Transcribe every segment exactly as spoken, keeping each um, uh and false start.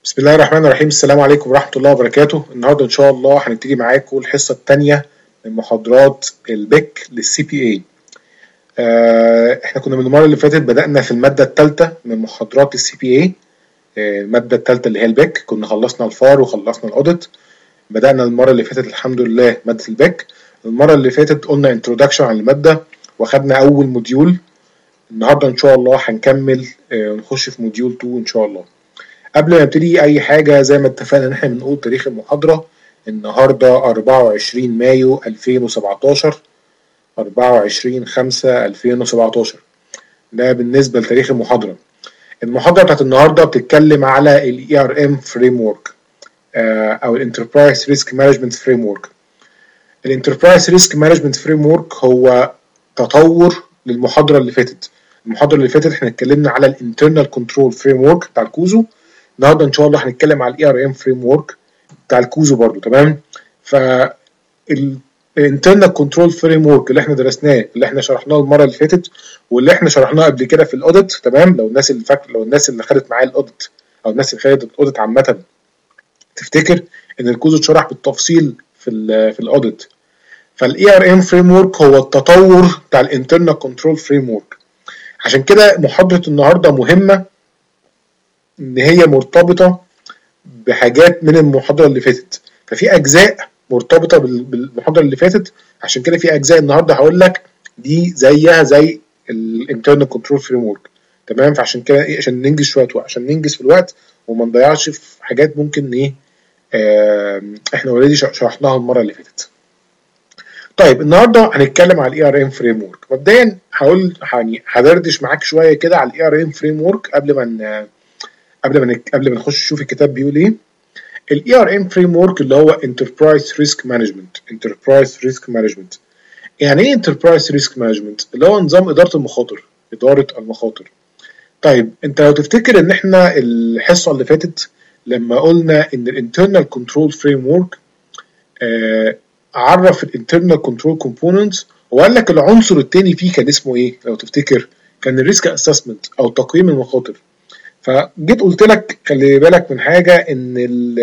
بسم الله الرحمن الرحيم. السلام عليكم ورحمة الله وبركاته. النهاردة إن شاء الله هنبتدي معاكم الحصة الثانية من محاضرات البيك للسي بي اي. احنا كنا من المرة اللي فاتت بدأنا في المادة الثالثة من محاضرات السي بي اي. المادة الثالثة اللي هي البيك، كنا خلصنا الفار وخلصنا الاوديت. بدأنا المرة اللي فاتت الحمد لله مادة البيك. المرة اللي فاتت قلنا انترودكشن عن المادة واخدنا أول موديول. النهاردة إن شاء الله هنكمل ونخش في موديول اتنين إن شاء الله. قبل ما نبتدي اي حاجه زي ما اتفقنا ان احنا بنقول تاريخ المحاضره. النهارده أربعة وعشرين مايو ألفين وسبعتاشر، أربعة وعشرين خمسة ألفين وسبعتاشر. ده بالنسبه لتاريخ المحاضره. المحاضره بتاعت النهارده بتتكلم على الاي ار ام فريم ورك او الانتربرايز ريسك مانجمنت فريم ورك. الانتربرايز ريسك مانجمنت فريم ورك هو تطور للمحاضره اللي فاتت. المحاضره اللي فاتت احنا اتكلمنا على الانترنال كنترول فريم ورك بتاع الكوزو. النهارده ان شاء الله هنتكلم على الاي ار ام فريم ورك بتاع الكوزو برضو. تمام. ف الانترنال كنترول فريم ورك اللي احنا درسناه، اللي احنا شرحناه المره اللي فاتت واللي احنا شرحناه قبل كده في الاوديت. تمام. لو الناس اللي فاكر لو الناس اللي خدت معايا الاوديت او الناس اللي خدت الاوديت عامه تفتكر ان الكوزو اتشرح بالتفصيل في ال في الاوديت. فالاي ار ام فريم ورك هو التطور بتاع الانترنال كنترول فريم ورك. عشان كده محاضره النهارده مهمه، ان هي مرتبطه بحاجات من المحاضره اللي فاتت. ففي اجزاء مرتبطه بالمحاضره اللي فاتت، عشان كده في اجزاء النهارده هقول لك دي زيها زي الانترنال كنترول فريم ورك. تمام. فعشان كده ايه، عشان ننجز شويه وقت، عشان ننجز في الوقت وما نضيعش في حاجات ممكن ايه آه احنا اوريدي شرحناها المره اللي فاتت. طيب النهارده هنتكلم على الاي ار ام فريم ورك. مبدئيا هقول يعني هدردش معاك شويه كده على الاي ار ام فريم ورك قبل ما قبل ما قبل ما نخش نشوف الكتاب بيقول ايه. الاي ار ام فريم ورك اللي هو انتربرايز ريسك مانجمنت. انتربرايز ريسك مانجمنت يعني ايه انتربرايز ريسك مانجمنت؟ اللي هو نظام اداره المخاطر. اداره المخاطر. طيب انت لو تفتكر ان احنا الحصه اللي فاتت لما قلنا ان الانترنال كنترول فريم ورك عرف الانترنال كنترول كومبوننتس وقال لك العنصر الثاني فيه كان اسمه ايه؟ لو تفتكر كان الريسك اسسمنت او تقييم المخاطر. فجيت قلت لك خلي بالك من حاجه، ان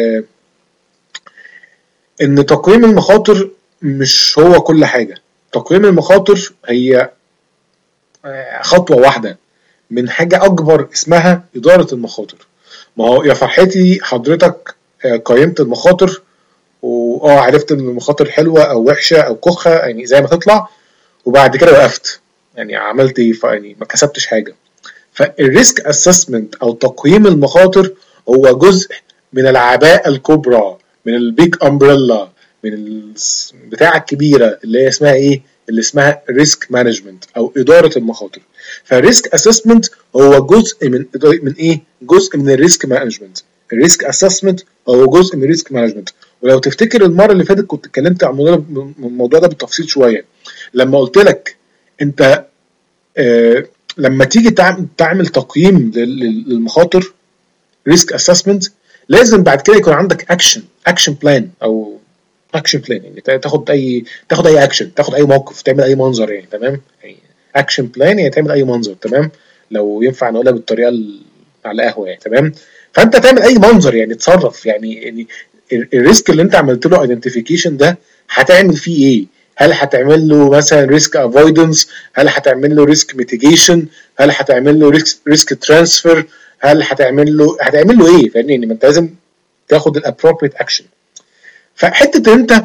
ان تقييم المخاطر مش هو كل حاجه. تقييم المخاطر هي خطوه واحده من حاجه اكبر اسمها اداره المخاطر. ما هو يا فرحتي حضرتك قيمت المخاطر واه عرفت ان المخاطر حلوه او وحشه او كخه يعني زي ما تطلع، وبعد كده وقفت يعني عملت ايه؟ يعني ما كسبتش حاجه. فالريسك اسسمنت او تقييم المخاطر هو جزء من العباءه الكبرى، من البيج امبريلا، من البتاعه الكبيره اللي هي اسمها ايه؟ اللي اسمها ريسك مانجمنت او اداره المخاطر. فالريسك اسسمنت هو جزء من من ايه؟ جزء من الريسك مانجمنت. الريسك اسسمنت هو جزء من الريسك مانجمنت. ولو تفتكر المره اللي فاتت كنت اتكلمت عن الموضوع ده بالتفصيل شويه، لما قلت لك انت آه لما تيجي تعمل تقييم للمخاطر ريسك اسسمنت لازم بعد كده يكون عندك اكشن اكشن بلان او اكشن بلان، يعني تاخد اي تاخد اي اكشن، تاخد اي موقف، تعمل اي منظر يعني. تمام. اكشن بلان يعني تعمل اي منظر. تمام. لو ينفع نقولها بالطريقه على قهوه يعني. تمام. فانت تعمل اي منظر يعني تصرف يعني, يعني الريسك اللي انت عملت له ايدنتيفيكيشن ده هتعمل فيه ايه؟ هل هتعمل له مثلا ريسك افويدنس؟ هل هتعمل له ريسك ميتيجيشن؟ هل هتعمل له ريسك ريسك ترانسفير؟ هل هتعمل له هتعمل له ايه؟ فاهمني؟ يعني ما انت لازم تاخد الابروبريت اكشن. فحته انت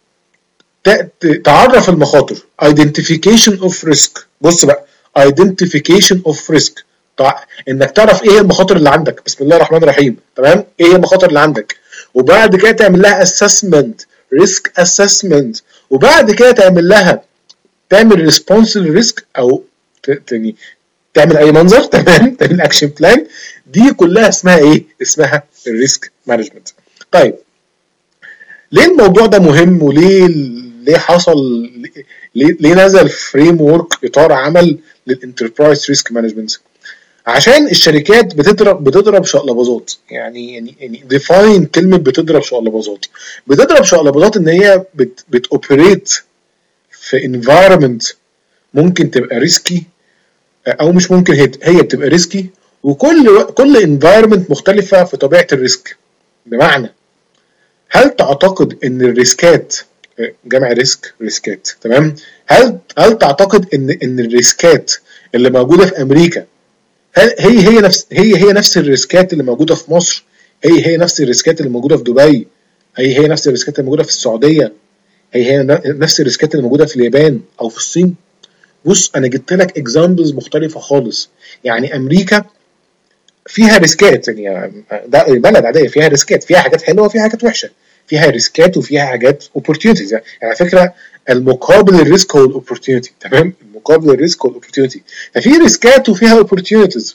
تعرف المخاطر identification of risk. بص بقى identification of risk، انك تعرف ايه المخاطر اللي عندك. بسم الله الرحمن الرحيم. تمام. ايه هي المخاطر اللي عندك، وبعد كده تعمل لها assessment risk assessment، وبعد كده تعمل لها تعمل response للريسك او يعني تعمل اي منظر. تمام. تعمل اكشن بلان. دي كلها اسمها ايه؟ اسمها الريسك مانجمنت. طيب ليه الموضوع ده مهم؟ وليه ليه حصل ليه, ليه نزل فريم ورك اطار عمل للانتربرايز ريسك مانجمنت؟ عشان الشركات بتضرب بتضرب شقلباظات. يعني يعني يعني ديفاين كلمه بتضرب شقلباظات. بتضرب شقلباظات ان هي بت بتوبريت في انفايرمنت ممكن تبقى ريسكي او مش ممكن، هي هي بتبقى ريسكي وكل كل انفايرمنت مختلفه في طبيعه الريسك. بمعنى هل تعتقد ان الريسكات، جمع ريسك ريسكات، تمام؟ هل هل تعتقد ان ان الريسكات اللي موجوده في امريكا هل هي هي نفس هي هي نفس الريسكات اللي موجوده في مصر؟ هي هي نفس الريسكات اللي موجوده في دبي؟ هي هي نفس الريسكات اللي موجوده في السعوديه؟ هي هي نفس الريسكات اللي موجوده في اليابان او في الصين؟ بص انا جبت لك اكزامبلز مختلفه خالص. يعني امريكا فيها ريسكات، يعني ده بلد عاديه فيها ريسكات، فيها حاجات حلوه وفيها حاجات وحشه، فيها ريسكات وفيها حاجات اوبورتيونيتيز. يعني على فكره المقابل الريسك هو الاوبورتيونيتي، تمام؟ المقابل الريسك هو الاوبورتيونيتي. ففي ريسكات وفيها اوبورتيونيتيز،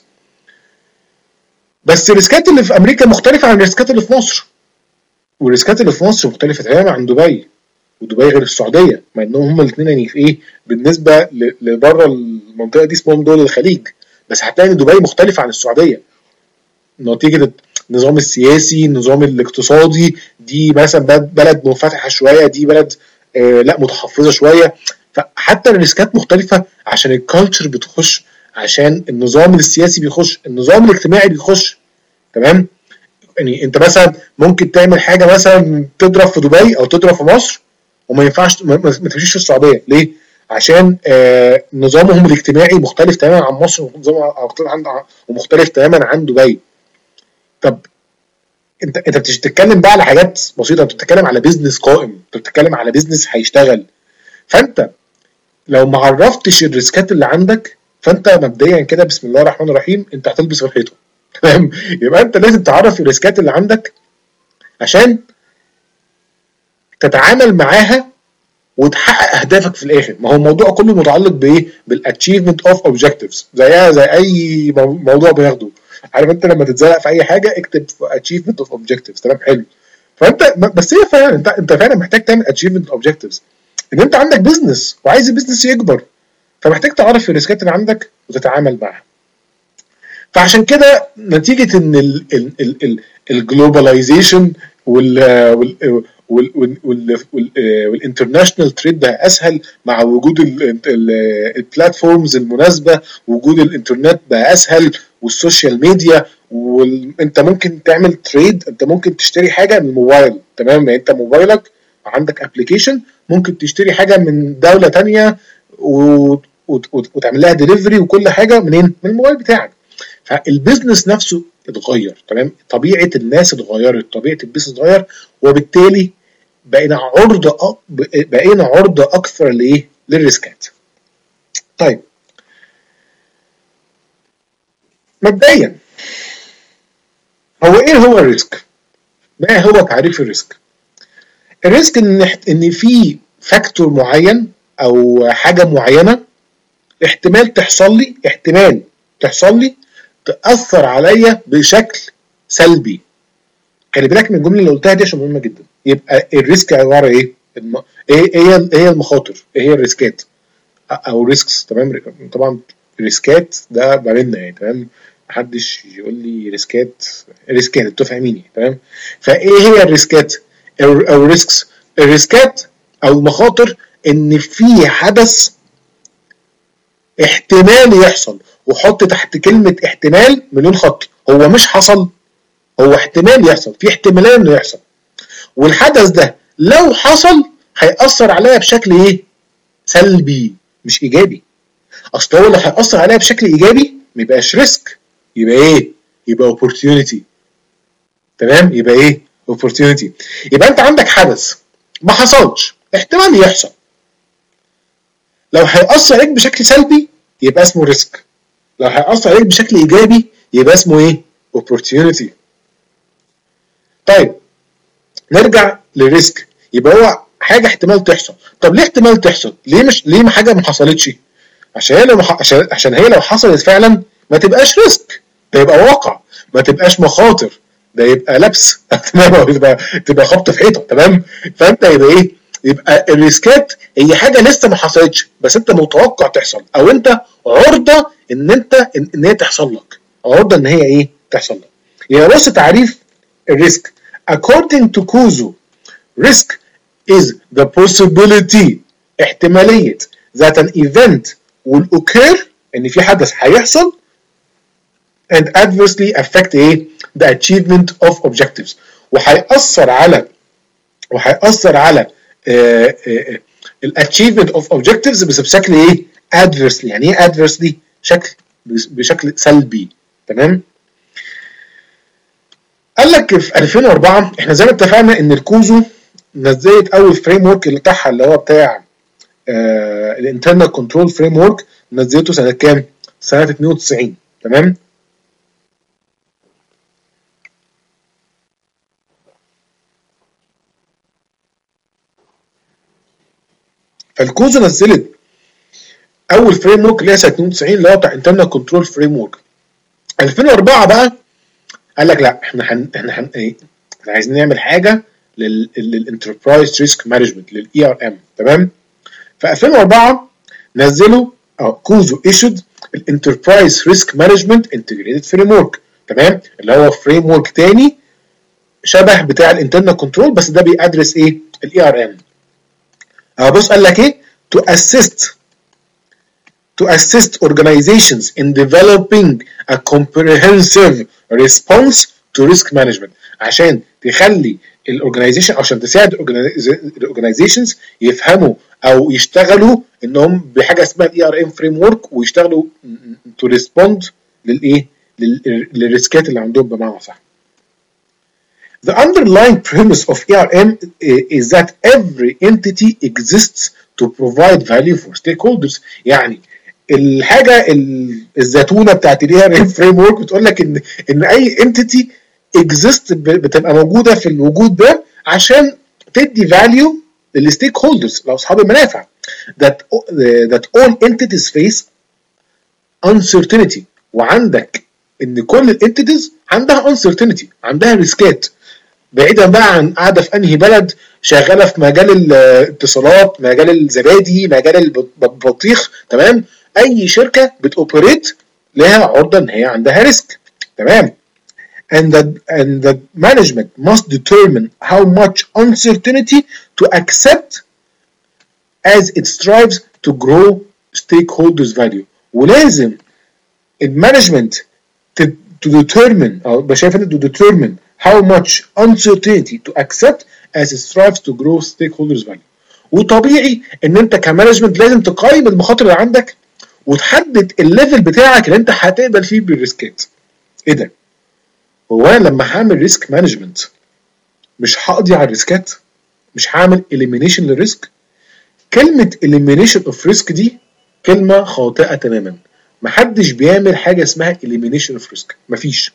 بس الريسكات اللي في امريكا مختلفه عن الريسكات اللي في مصر، والريسكات اللي في مصر مختلفه تماما عن دبي، ودبي غير السعوديه، مع انهم هما الاثنين يعني في ايه بالنسبه لبره المنطقه دي اسمهم دول الخليج، بس هتلاقي ان دبي مختلفه عن السعوديه نتيجه النظام السياسي، النظام الاقتصادي. دي مثلا بلد منفتحه شويه، دي بلد آه لا متحفظه شويه. فحتى الريسكات مختلفه عشان الكالتشر بتخش، عشان النظام السياسي بيخش، النظام الاجتماعي بيخش، تمام؟ يعني انت مثلا ممكن تعمل حاجه مثلا تضرب في دبي او تضرب في مصر وما ينفعش ما تمشيش في السعوديه. ليه؟ عشان آه نظامهم الاجتماعي مختلف تماما عن مصر، ومختلف تماما عن دبي. طب انت انت بتتكلم بقى على حاجات بسيطه، انت بتتكلم على بيزنس قائم، انت بتتكلم على بيزنس هيشتغل. فانت لو ما عرفتش الريسكات اللي عندك، فانت مبدئيا كده بسم الله الرحمن الرحيم انت هتلبس في الحيطه، تمام؟ يبقى انت لازم تعرف الريسكات اللي عندك عشان تتعامل معاها وتحقق اهدافك في الاخر. ما هو الموضوع كله متعلق بايه؟ بالاتشيفمنت اوف اوبجكتيفز، زيها زي اي موضوع بناخده. عارف انت لما تتزرق في اي حاجه اكتب اتشيفمنت اوف اوبجكتيفز، تمام؟ حلو. فانت بس هي فعلا انت انت فعلا محتاج تعمل اتشيفمنت اوبجكتيفز، ان انت عندك بزنس وعايز البزنس يكبر، فمحتاج تعرف الريسكات اللي عندك وتتعامل معاها. فعشان كده نتيجه ان الجلوباليزيشن وال والانترناشونال تريد بقى اسهل مع وجود البلاتفورمز المناسبه، وجود الانترنت بقى اسهل، والسوشيال ميديا، وانت ممكن تعمل تريد، انت ممكن تشتري حاجه من الموبايل، تمام؟ يعني انت موبايلك عندك ابلكيشن ممكن تشتري حاجه من دوله تانية وتعمل لها ديليفري وكل حاجه منين؟ من الموبايل بتاعك. فالبيزنس نفسه اتغير، تمام؟ طبيعه الناس اتغيرت، طبيعه البيزنس اتغير، وبالتالي بقينا عرضه بقينا عرضه اكثر لايه؟ للريسكات. طيب مبدئيا هو ايه هو الريسك؟ ما هو تعريف الريسك؟ الريسك ان ان في فاكتور معين او حاجه معينه احتمال تحصل لي احتمال تحصل لي تاثر عليا بشكل سلبي. خلي بالك من الجمله اللي قلتها دي عشان مهمه جدا. يبقى الريسك عباره ايه؟ الم... ايه هي ايه المخاطر؟ ايه هي الريسكات او ريسكس؟ تمام؟ طبعا الريسكات ده بعملنا يعني، تمام؟ محدش يقول لي ريسكات ريسكات، انتوا فاهميني، تمام؟ فايه هي الريسكات او الريسكس؟ الريسكات او المخاطر ان في حدث احتمال يحصل، وحط تحت كلمه احتمال مليون خط. هو مش حصل، هو احتمال يحصل، في احتماليه انه يحصل، والحدث ده لو حصل هيأثر عليا بشكل ايه؟ سلبي مش ايجابي. اصل هو اللي هيأثر عليا بشكل ايجابي ما يبقاش ريسك، يبقى ايه؟ يبقى opportunity، تمام؟ يبقى ايه؟ opportunity. يبقى انت عندك حدث ما حصلش احتمال يحصل، لو هيأثر عليك بشكل سلبي يبقى اسمه ريسك، لو هيأثر عليك بشكل ايجابي يبقى اسمه ايه؟ opportunity. طيب نرجع للريسك. يبقى هو حاجه احتمال تحصل. طب ليه احتمال تحصل؟ ليه مش ليه ما حاجه ما حصلتش؟ عشان هي لو مح... عشان عشان هي لو حصلت فعلا ما تبقاش ريسك، ده يبقى واقع، ما تبقاش مخاطر، ده يبقى لبس تمام؟ تبقى تبقى خبط في حيطه، تمام؟ فانت يبقى ايه؟ يبقى الريسكات هي حاجه لسه ما حصلتش بس انت متوقع تحصل، او انت عرضه ان انت ان, إن هي تحصل لك، عرضه ان هي ايه؟ تحصل لك. يبقى بص تعريف الريسك according to Kuzo: risk is the possibility، احتماليه that an event will occur، ان في حدث هيحصل and adversely affect ايه the achievement of objectives وهيأثر على وهيأثر على الاتشيفمنت اوف اوبجكتيفز بس بشكل ايه adversely. يعني ايه adversely؟ شكل بشكل سلبي. تمام. قال لك في ألفين وأربعة احنا زي ما اتفقنا ان الكوزو نزلت اول فريم ورك اللي بتاعها اللي هو بتاع الانترنال كنترول فريم ورك، نزلته سنه كام؟ سنه اتنين وتسعين. تمام. فالكوزو نزلت اول فريم ورك اللي هي سنه اتنين وتسعين اللي هو بتاع انترنال كنترول فريم ورك. ألفين وأربعة بقى قال لك لا احنا هن احنا هن ايه احنا عايزين نعمل حاجه للانتربرايز ريسك مانجمنت للاي ار ام. تمام. في ألفين وأربعة نزلوا او كوزو ايشود الانتربرايز ريسك مانجمنت انتجريتد فريم ورك. تمام. اللي هو فريم ورك تاني شبه بتاع الانترنال كنترول بس ده بيأدرس ايه الاي ار ام. اه بص قال لك ايه to assist to assist organizations in developing a comprehensive response to risk management عشان تخلي الاورجنايزيشن عشان تساعد الاورجنايزيشنز يفهموا او يشتغلوا انهم بحاجه اسمها الاي ار ام فريم ورك ويشتغلوا to respond للايه للريسكات اللي عندهم بمعنى صح. The underlying premise of E R M is that every entity exists to provide value for stakeholders. يعني الحاجه الزتونه بتاعت الاي ار ام فريم ورك بتقول لك ان ان اي entity exist بتبقى موجوده في الوجود ده عشان تدي value للستيك هولدرز لاصحاب المنافع. that that all entities face uncertainty وعندك ان كل الانتيتيز عندها uncertainty عندها ريسكات بعيدا بقى عن قاعده في انهي بلد شغاله في مجال الاتصالات مجال الزبادي مجال البطيخ. تمام. اي شركه بتوبريت لها عرضه ان هي عندها ريسك. تمام. and the and the management must determine how much uncertainty to accept as it strives to grow stakeholders value. ولازم المانجمنت to determine او شايف to determine how much uncertainty to accept as it strives to grow stakeholders value. وطبيعي ان انت كمانجمنت لازم تقيم المخاطر اللي عندك وتحدد الليفل بتاعك اللي انت هتقبل فيه بالريسكات. ايه ده؟ هو انا لما هعمل ريسك مانجمنت مش هقضي على الريسكات؟ مش هعمل elimination للريسك؟ كلمه elimination of risk دي كلمه خاطئه تماما. محدش بيعمل حاجه اسمها elimination of risk. مفيش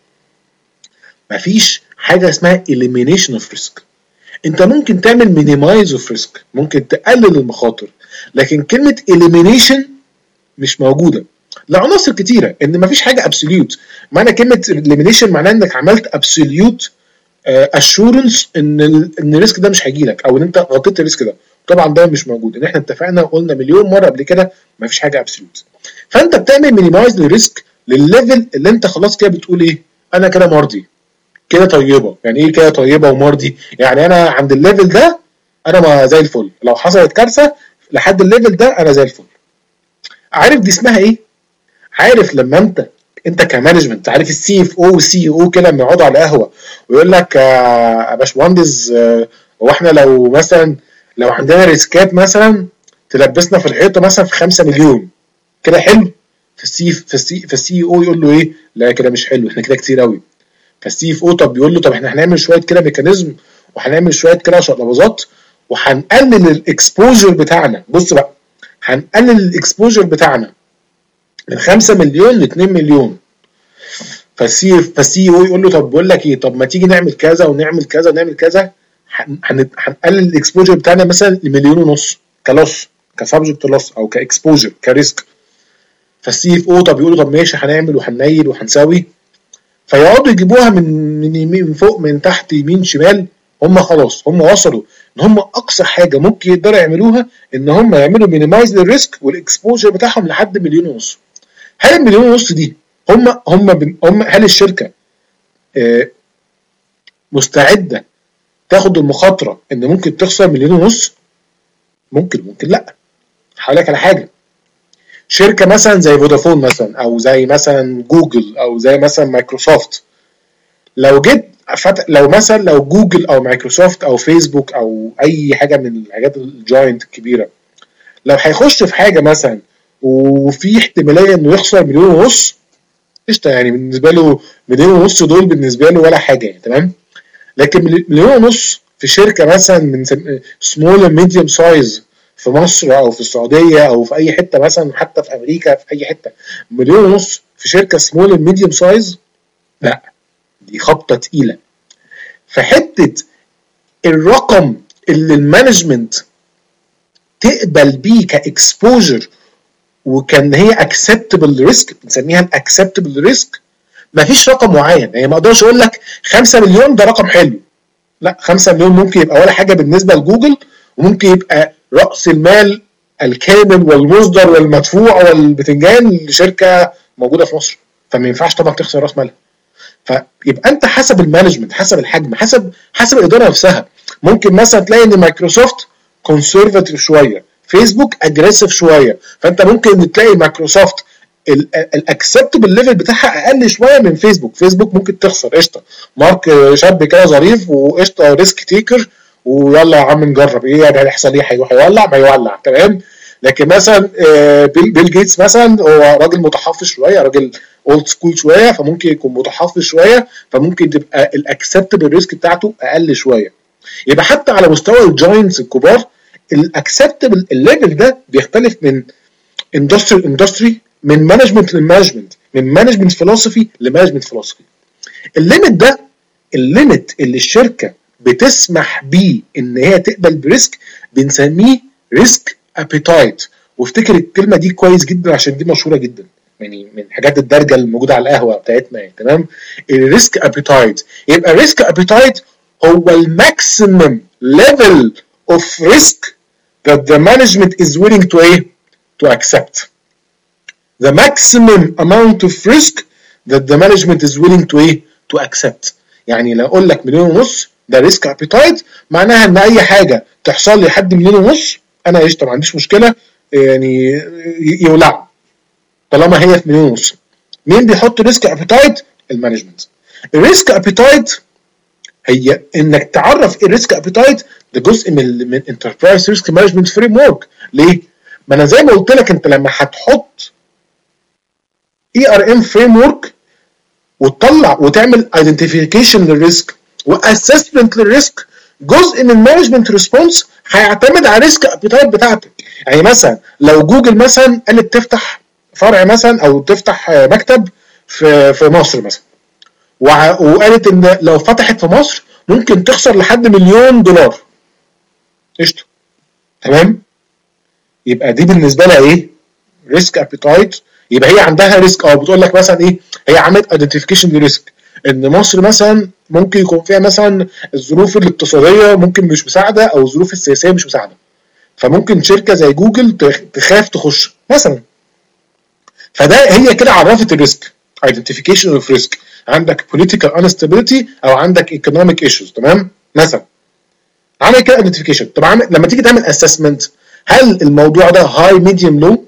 مفيش حاجه اسمها elimination of risk. انت ممكن تعمل minimize of risk ممكن تقلل المخاطر لكن كلمه elimination مش موجوده لعناصر كتيره ان مفيش حاجه absolute. معنى كلمه elimination معناه انك عملت absolute assurance ان ان الريسك ده مش هيجي لك او ان انت غطيت الريسك ده. طبعا ده مش موجود ان احنا اتفقنا وقلنا مليون مره قبل كده مفيش حاجه absolute. فانت بتعمل minimize للريسك للليفل اللي انت خلاص كده بتقول ايه انا كده مرضي كده طيبه. يعني ايه كده طيبه ومرضي؟ يعني انا عند الليفل ده انا ما زي الفل، لو حصلت كارثه لحد الليفل ده انا زي الفل. عارف دي اسمها ايه؟ عارف لما انت انت كمانجمنت عارف السي اف او والسي او كده لما يقعدوا على قهوه ويقول لك يا باشمهندس هو احنا لو مثلا لو عندنا ريسكات مثلا تلبسنا في الحيطه مثلا في خمسة مليون كده حلو؟ فالسي فالسي فالسي او يقول له ايه؟ لا كده مش حلو احنا كده كتير قوي. فالسي اف او طب بيقول له طب احنا هنعمل شويه كده ميكانيزم وهنعمل شويه كده شقلباظات وهنقلل الاكسبوجر بتاعنا. بص بقى هنقلل الاكسبوجر بتاعنا من خمسة مليون ل اتنين مليون. فالسي فالسي او يقول له طب بقول لك ايه طب ما تيجي نعمل كذا ونعمل كذا ونعمل كذا هنقلل الاكسبوجر بتاعنا مثلا لمليون ونص كلوس كسبجكت لوس او كاكسبوجر كريسك. فالسي اف او طب يقول له طب ماشي هنعمل وهننيل وهنسوي. فيقعدوا يجيبوها من من يمين من فوق من تحت يمين شمال. هم خلاص هم وصلوا ان هم اقصى حاجه ممكن يقدروا يعملوها ان هم يعملوا مينيمايز للريسك والاكسبوجر بتاعهم لحد مليون ونص. هل المليون ونص دي هم هم هم هل الشركه آه مستعده تاخد المخاطره ان ممكن تخسر مليون ونص؟ ممكن ممكن لا. هقول لك على حاجه شركه مثلا زي فودافون مثلا، او زي مثلا جوجل، او زي مثلا مايكروسوفت، لو جيت فت... لو مثلا لو جوجل او مايكروسوفت او فيسبوك او اي حاجه من الحاجات الجاينت الكبيره، لو هيخش في حاجه مثلا وفي احتماليه انه يخسر مليون ونص، قشطه يعني بالنسبه له مليون ونص دول بالنسبه له ولا حاجه يعني، تمام. لكن مليون ونص في شركه مثلا من سمول ميديوم سايز في مصر او في السعوديه او في اي حته مثلا، حتى في امريكا في اي حته، مليون ونص في شركه سمول ميديوم سايز، لا دي خبطه تقيله. فحته الرقم اللي المانجمنت تقبل بيه كاكسبوجر وكان هي اكسبتبل ريسك، بنسميها الاكسبتبل ريسك، مفيش رقم معين. يعني ما اقدرش اقول لك خمسة مليون ده رقم حلو، لا خمسة مليون ممكن يبقى ولا حاجه بالنسبه لجوجل، وممكن يبقى راس المال الكامل والمصدر والمدفوع والبتنجان لشركه موجوده في مصر، فما ينفعش طبعا تخسر راس مالها. فيبقى انت حسب المانجمنت، حسب الحجم، حسب حسب الاداره نفسها. ممكن مثلا تلاقي ان مايكروسوفت كونسرفاتيف شويه، فيسبوك اجريسيف شويه، فانت ممكن تلاقي مايكروسوفت الاكسبتبل ليفل بتاعها اقل شويه من فيسبوك. فيسبوك ممكن تخسر قشطه، مارك شاب كده ظريف وقشطه ريسك تيكر، ويلا يا عم نجرب ايه يعني هيحصل، ايه هيروح يولع ما يولع تمام. لكن مثلا بيل, بيل جيتس مثلا هو راجل متحفظ شويه، راجل اولد سكول شويه، فممكن يكون متحفظ شويه، فممكن تبقى الاكسبتبل ريسك بتاعته اقل شويه. يبقى حتى على مستوى الجاينتس الكبار الاكسبتبل الليفل ده بيختلف من اندستري اندستري، من مانجمنت لمانجمنت، من مانجمنت فيلوسفي لمانجمنت فيلوسفي. الليميت ده الليميت اللي الشركه بتسمح بيه ان هي تقبل بريسك بنسميه ريسك ابيتايت. وافتكر الكلمه دي كويس جدا عشان دي مشهوره جدا، يعني من حاجات الدرجه الموجوده على القهوه بتاعتنا يعني، تمام. الريسك ابيتايت، يبقى الريسك ابيتايت هو الماكسيمم ليفل اوف ريسك that the management is willing to ايه to accept. The maximum amount of risk that the management is willing to ايه to accept. يعني لو اقول لك مليون ونص ده ريسك ابيتايت، معناها ان اي حاجه تحصل لي لحد مليون ونص انا قشطه ما عنديش مشكله يعني يولع طالما هي في مليون ونص. مين بيحط ريسك ابيتايت؟ المانجمنت. الريسك ابيتايت هي انك تعرف الريسك ابيتايت، ده جزء من من انتربرايز ريسك مانجمنت فريم ورك. ليه؟ ما انا زي ما قلت لك انت لما هتحط اي ار ام فريم ورك وتطلع وتعمل ايدنتيفيكيشن للريسك واسسمنت للريسك، جزء من المانجمنت ريسبونس هيعتمد على الريسك ابيتايت بتاعتك. يعني مثلا لو جوجل مثلا قالت تفتح فرع مثلا او تفتح مكتب في في مصر مثلا، وقالت ان لو فتحت في مصر ممكن تخسر لحد مليون دولار، قشطه تمام، يبقى دي بالنسبه لها ايه؟ ريسك ابيتايت. يبقى هي عندها ريسك، اه بتقول لك مثلا ايه، هي عملت ايدنتيفيكيشن لريسك ان مصر مثلا ممكن يكون فيها مثلا الظروف الاقتصاديه ممكن مش مساعده او الظروف السياسيه مش مساعده، فممكن شركه زي جوجل تخاف تخش مثلا. فده هي كده عرفت الريسك، identification of risk. عندك political instability او عندك economic issues، تمام مثلا، عمل كده identification. طب عمل لما تيجي تعمل assessment، هل الموضوع ده high medium low؟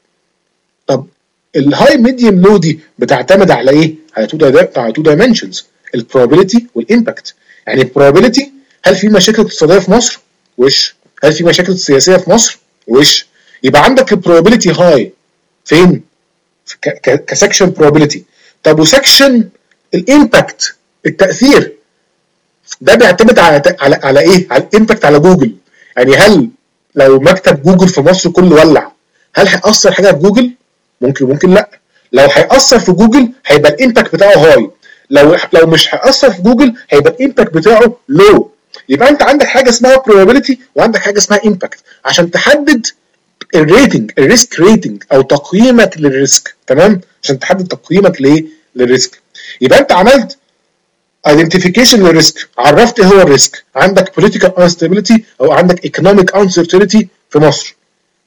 طب الهاي ميديوم لو دي بتعتمد على ايه؟ على تو على تو دايمنشنز، البروبابيلتي والامباكت. يعني البروبابيلتي، هل في مشاكل اقتصاديه في مصر؟ وش. هل في مشاكل سياسيه في مصر؟ وش. يبقى عندك البروبابيلتي هاي فين؟ كسكشن بروبابيلتي. طب وسكشن الامباكت، التاثير، ده بيعتمد على على على ايه؟ على الامباكت على جوجل. يعني هل لو مكتب جوجل في مصر كله ولع، هل هيأثر حاجه في جوجل؟ ممكن ممكن لا. لو هيأثر في جوجل هيبقى الامباكت بتاعه هاي، لو لو مش هيأثر في جوجل هيبقى الامباكت بتاعه لو. يبقى انت عندك حاجه اسمها probability وعندك حاجه اسمها impact عشان تحدد الريتنج، الريسك ريتنج او تقييمك للريسك، تمام، عشان تحدد تقييمك ليه للريسك. يبقى انت عملت identification للريسك، عرفت ايه هو الريسك، عندك political instability او عندك economic uncertainty في مصر،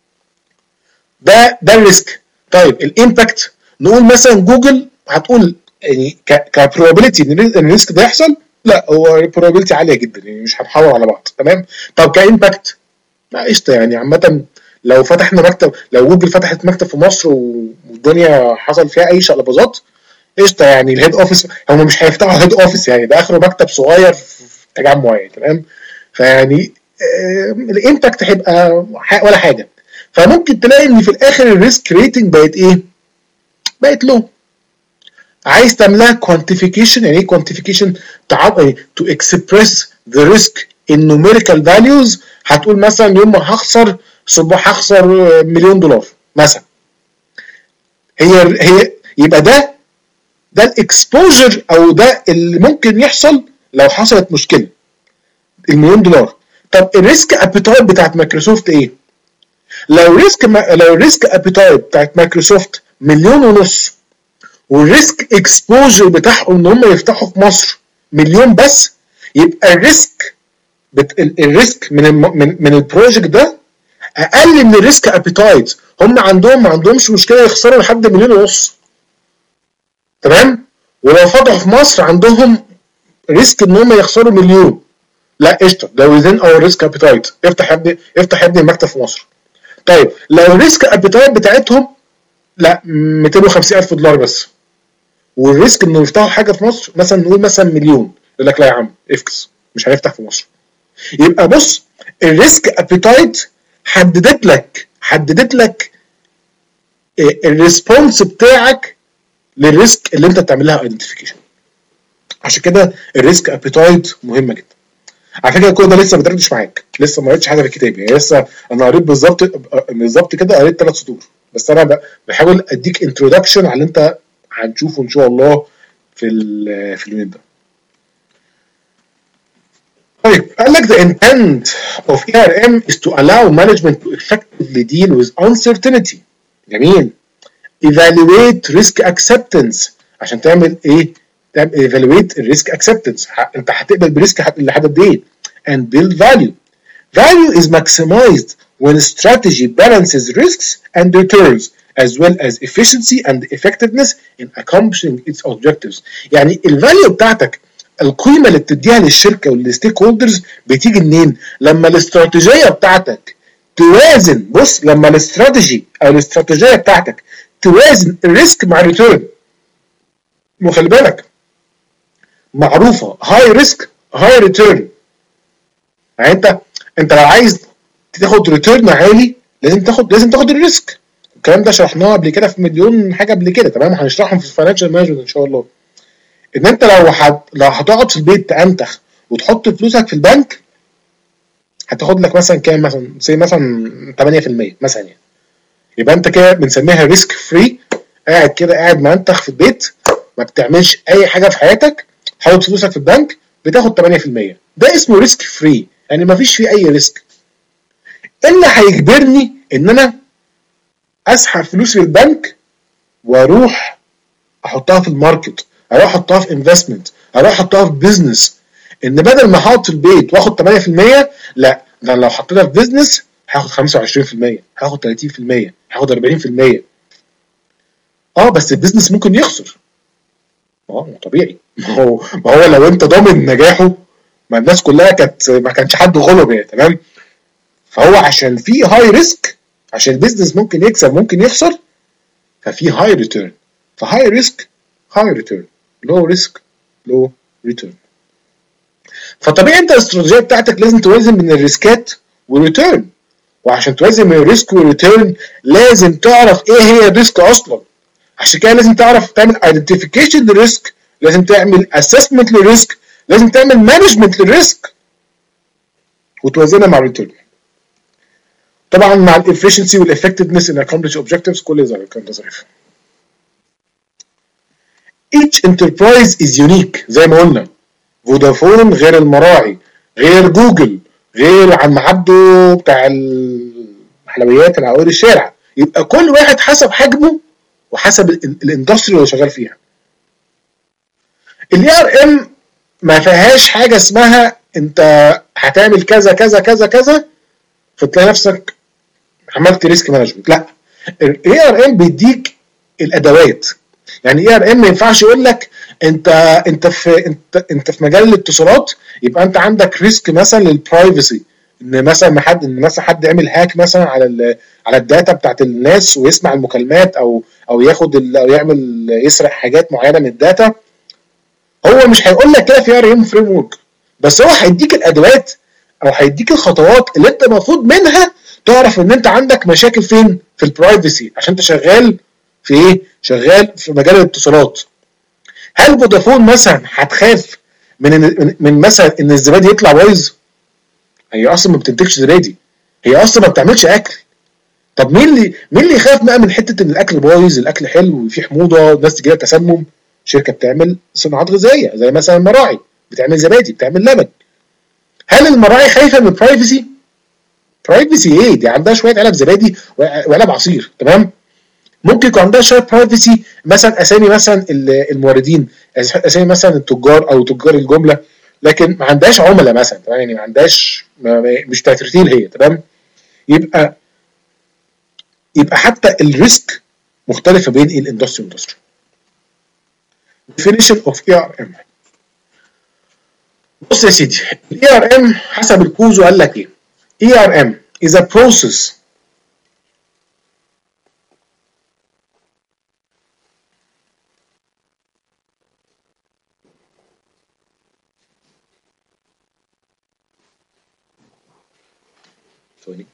ده ده الريسك. طيب الامباكت، نقول مثلا جوجل هتقول يعني كبروبابيلتي ان الريسك ده يحصل، لا هو البروبابيلتي عاليه جدا يعني مش هنحور على بعض، تمام. طب كامباكت، لا قشطه يعني عامه لو فتحنا مكتب، لو جوجل فتحت مكتب في مصر والدنيا حصل فيها اي شقلباظات قشطه، يعني الهيد اوفيس هم مش هيفتحوا هيد اوفيس، يعني ده اخره مكتب صغير في تجمع يعني تمام. فيعني الامباكت هيبقى ولا حاجه. فممكن تلاقي ان في الاخر الريسك ريتنج بقت ايه؟ بقت لو. عايز تعملها كوانتيفيكيشن، يعني ايه كوانتيفيكيشن؟ تو اكسبريس ذا ريسك ان نوميريكال فاليوز. هتقول مثلا يوم ما هخسر صبح هخسر مليون دولار مثلا، هي هي يبقى ده ده الاكسبوجر او ده اللي ممكن يحصل لو حصلت مشكله المليون دولار. طب الريسك ابيتايت بتاعت مايكروسوفت ايه؟ لو ريسك ما لو الريسك ابيتايت بتاعت مايكروسوفت مليون ونص، والريسك اكسبوجر بتاعهم ان هم يفتحوا في مصر مليون بس، يبقى الريسك بت... الريسك من الم... من من البروجكت ده اقل من الريسك ابيتايت. هم عندهم ما عندهمش مشكله يخسروا لحد مليون ونص تمام. ولو فتحوا في مصر عندهم ريسك ان هم يخسروا مليون، لا قشطه ده ويزين اور ريسك ابيتايت، افتح يا ابني افتح يا ابني المكتب في مصر. طيب لو الريسك ابيتايت بتاعتهم لا مئتين وخمسين ألف دولار بس، والريسك انه يفتحوا حاجه في مصر مثلا نقول مثلا مليون، يقول لك لا يا عم افكس مش هنفتح في مصر. يبقى بص الريسك ابيتايت حددت لك حددت لك الريسبونس بتاعك للريسك اللي انت بتعمل لها ايدنتيفيكيشن. عشان كده الريسك ابيتايت مهمه جدا. على فكره كل ده لسه ما بدردش معاك، لسه ما قريتش حاجه في الكتاب، يعني لسه انا قريت بالظبط بالظبط كده قريت ثلاث سطور بس. انا بحاول اديك انترودكشن على اللي انت هنشوفه ان شاء الله في في اليومين ده. طيب قال لك the intent of E R M is to allow management to effectively deal with uncertainty. جميل. evaluate risk acceptance عشان تعمل ايه؟ تعمل evaluate الريسك acceptance. انت هتقبل بريسك لحد قد ايه؟ and build value. Value is maximized when strategy balances risks and returns as well as efficiency and effectiveness in accomplishing its objectives. يعني الفاليو بتاعتك القيمه اللي بتديها للشركه والستيك هولدرز بتيجي منين؟ لما الاستراتيجيه بتاعتك توازن. بص لما الاستراتيجي او الاستراتيجيه بتاعتك توازن الريسك مع الريتيرن. وخلي بالك معروفه هاي ريسك هاي ريتيرن. يعني انت انت لو عايز تاخد ريتيرن عالي لازم تاخد لازم تاخد الريسك. الكلام ده شرحناه قبل كده في مليون حاجه قبل كده تمام، هنشرحهم في الفاينانشال مانجمنت ان شاء الله. ان انت لو هت... لو هتقعد في البيت تأنتخ وتحط فلوسك في البنك هتاخد لك مثلا كام؟ مثلا زي مثلا ثمانية في المية مثلا، يعني يبقى انت كده بنسميها ريسك فري. قاعد كده قاعد مأنتخ في البيت ما بتعملش اي حاجه في حياتك، حاطط فلوسك في البنك بتاخد ثمانية في المية. ده اسمه ريسك فري، يعني ما فيش فيه اي ريسك. اللي هيجبرني ان انا اسحب فلوسي من البنك واروح احطها في الماركت، اروح احطها في انفستمنت، اروح احطها في بيزنس، ان بدل ما احط في البيت واخد ثمانية في المية لا ده لو حطيتها في بيزنس هاخد خمسة وعشرين في المية، هاخد ثلاثين في المية، هاخد أربعين في المية. اه بس البيزنس ممكن يخسر. اه طبيعي. ما هو ما هو لو انت ضامن نجاحه ما الناس كلها كانت ما كانش حد غلب يعني تمام. فهو عشان في هاي ريسك، عشان البيزنس ممكن يكسب ممكن يخسر، ففي هاي ريتيرن. فهاي ريسك هاي ريتيرن، لو ريسك لو ريتيرن. فطبيعي انت الاستراتيجيه بتاعتك لازم توازن بين الريسكات والريتيرن. وعشان توازن بين الريسك والريتيرن لازم تعرف ايه هي الريسك اصلا. عشان كده لازم تعرف تعمل ايدنتيفيكيشن للريسك، لازم تعمل اسسمنت للريسك، لازم تعمل مانجمنت للريسك وتوازنها مع الريتيرن. طبعا مع الافشنسي والافكتفنس ان accomplish objectives كل ده الكلام ده ظريف. each enterprise is unique زي ما قلنا. فودافون غير المراعي، غير جوجل، غير عم عبده بتاع الحلويات اللي على اول الشارع. يبقى كل واحد حسب حجمه وحسب الاندستري اللي شغال فيها. الاي ار ام ما فيهاش حاجه اسمها انت هتعمل كذا كذا كذا كذا فتلاقي نفسك عملت ريسك مانجمنت. لا، الاي ار ام بيديك الادوات. يعني اي ار ام ما ينفعش يقول لك انت انت في انت انت في مجال الاتصالات يبقى انت عندك ريسك مثلا للبرايفسي ان مثلا ما حد ان مثلا حد يعمل هاك مثلا على ال على الداتا بتاعت الناس ويسمع المكالمات او او ياخد او يعمل يسرق حاجات معينه من الداتا. هو مش هيقول لك كده في ار ام فريم ورك، بس هو هيديك الادوات او هيديك الخطوات اللي انت المفروض منها تعرف ان انت عندك مشاكل فين في البرايفسي، عشان انت شغال في ايه؟ شغال في مجال الاتصالات. هل فودافون مثلا هتخاف من من, من مثلا ان الزبادي يطلع بايظ؟ هي اصلا ما بتنتجش زبادي، هي اصلا ما بتعملش اكل. طب مين اللي مين اللي يخاف بقى من حته ان الاكل بايظ، الاكل حلو وفيه حموضه الناس تجيلها تسمم؟ شركه بتعمل صناعات غذائيه زي مثلا المراعي، بتعمل زبادي، بتعمل لبن. هل المراعي خايفه من البرايفسي؟ برايفسي ايه؟ دي عندها شويه علب زبادي وعلب عصير، تمام؟ ممكن يكون عندها شويه برايفسي، مثلا اسامي مثلا الموردين، اسامي مثلا التجار او تجار الجمله، لكن ما عندهاش عملاء مثلا، تمام؟ يعني ما عندهاش مش بتاعت ريتيل هي، تمام؟ يبقى يبقى حتى الريسك مختلفه بين الاندستري والاندستري. definition of اي ار ام. بص يا سيدي، الاي ار ام حسب الكوزو قال لك ايه؟ اي ار ام is a process ثواني.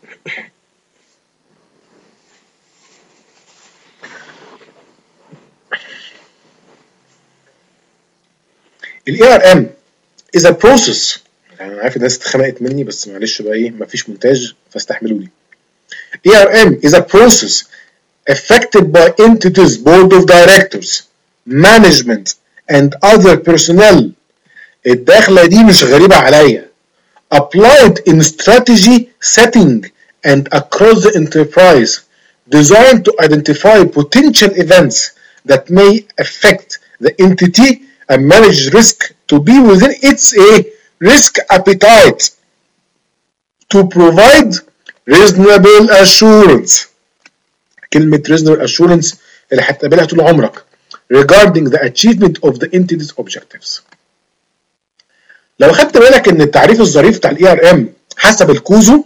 الاي ار ام is a process. يعني انا عارف الناس اتخنقت مني بس معلش بقى ايه، مفيش مونتاج فاستحملوني. اي ار ام is a process affected by entities, board of directors, management and other personnel. الدخلة دي مش غريبة عليا. applied in strategy setting and across the enterprise, designed to identify potential events that may affect the entity and manage risk to be within its a risk appetite to provide reasonable assurance. كلمة reasonable assurance اللي هتقابلها طول عمرك regarding the achievement of the entity's objectives. لو خدت بالك ان التعريف الظريف بتاع الاي ار ام حسب الكوزو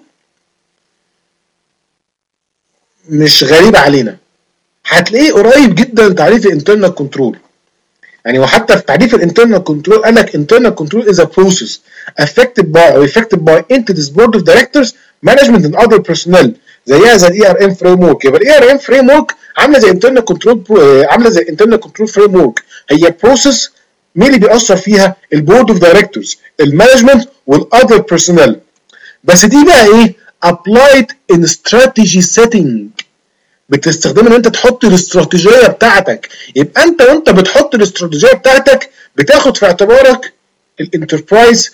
مش غريب علينا، هتلاقيه قريب جدا لتعريف الانترنال كنترول. يعني وحتى في تعريف الانترنال كنترول قال لك internal control is a process affected by or affected by entities, board of directors, management and other personnel. زيها زي الاي ار ام فريم ورك. يبقى الاي ار ام فريم ورك عامله زي internal control، عامله زي internal control فريم ورك. هي بروسيس مين اللي بيأثر فيها؟ البورد اوف دايركتورز، المانجمنت والاذر بيرسونال. بس دي بقى ايه؟ applied in strategy setting. بتستخدمها ان انت تحط الاستراتيجيه بتاعتك. يبقى انت وانت بتحط الاستراتيجيه بتاعتك بتاخد في اعتبارك الانتربرايز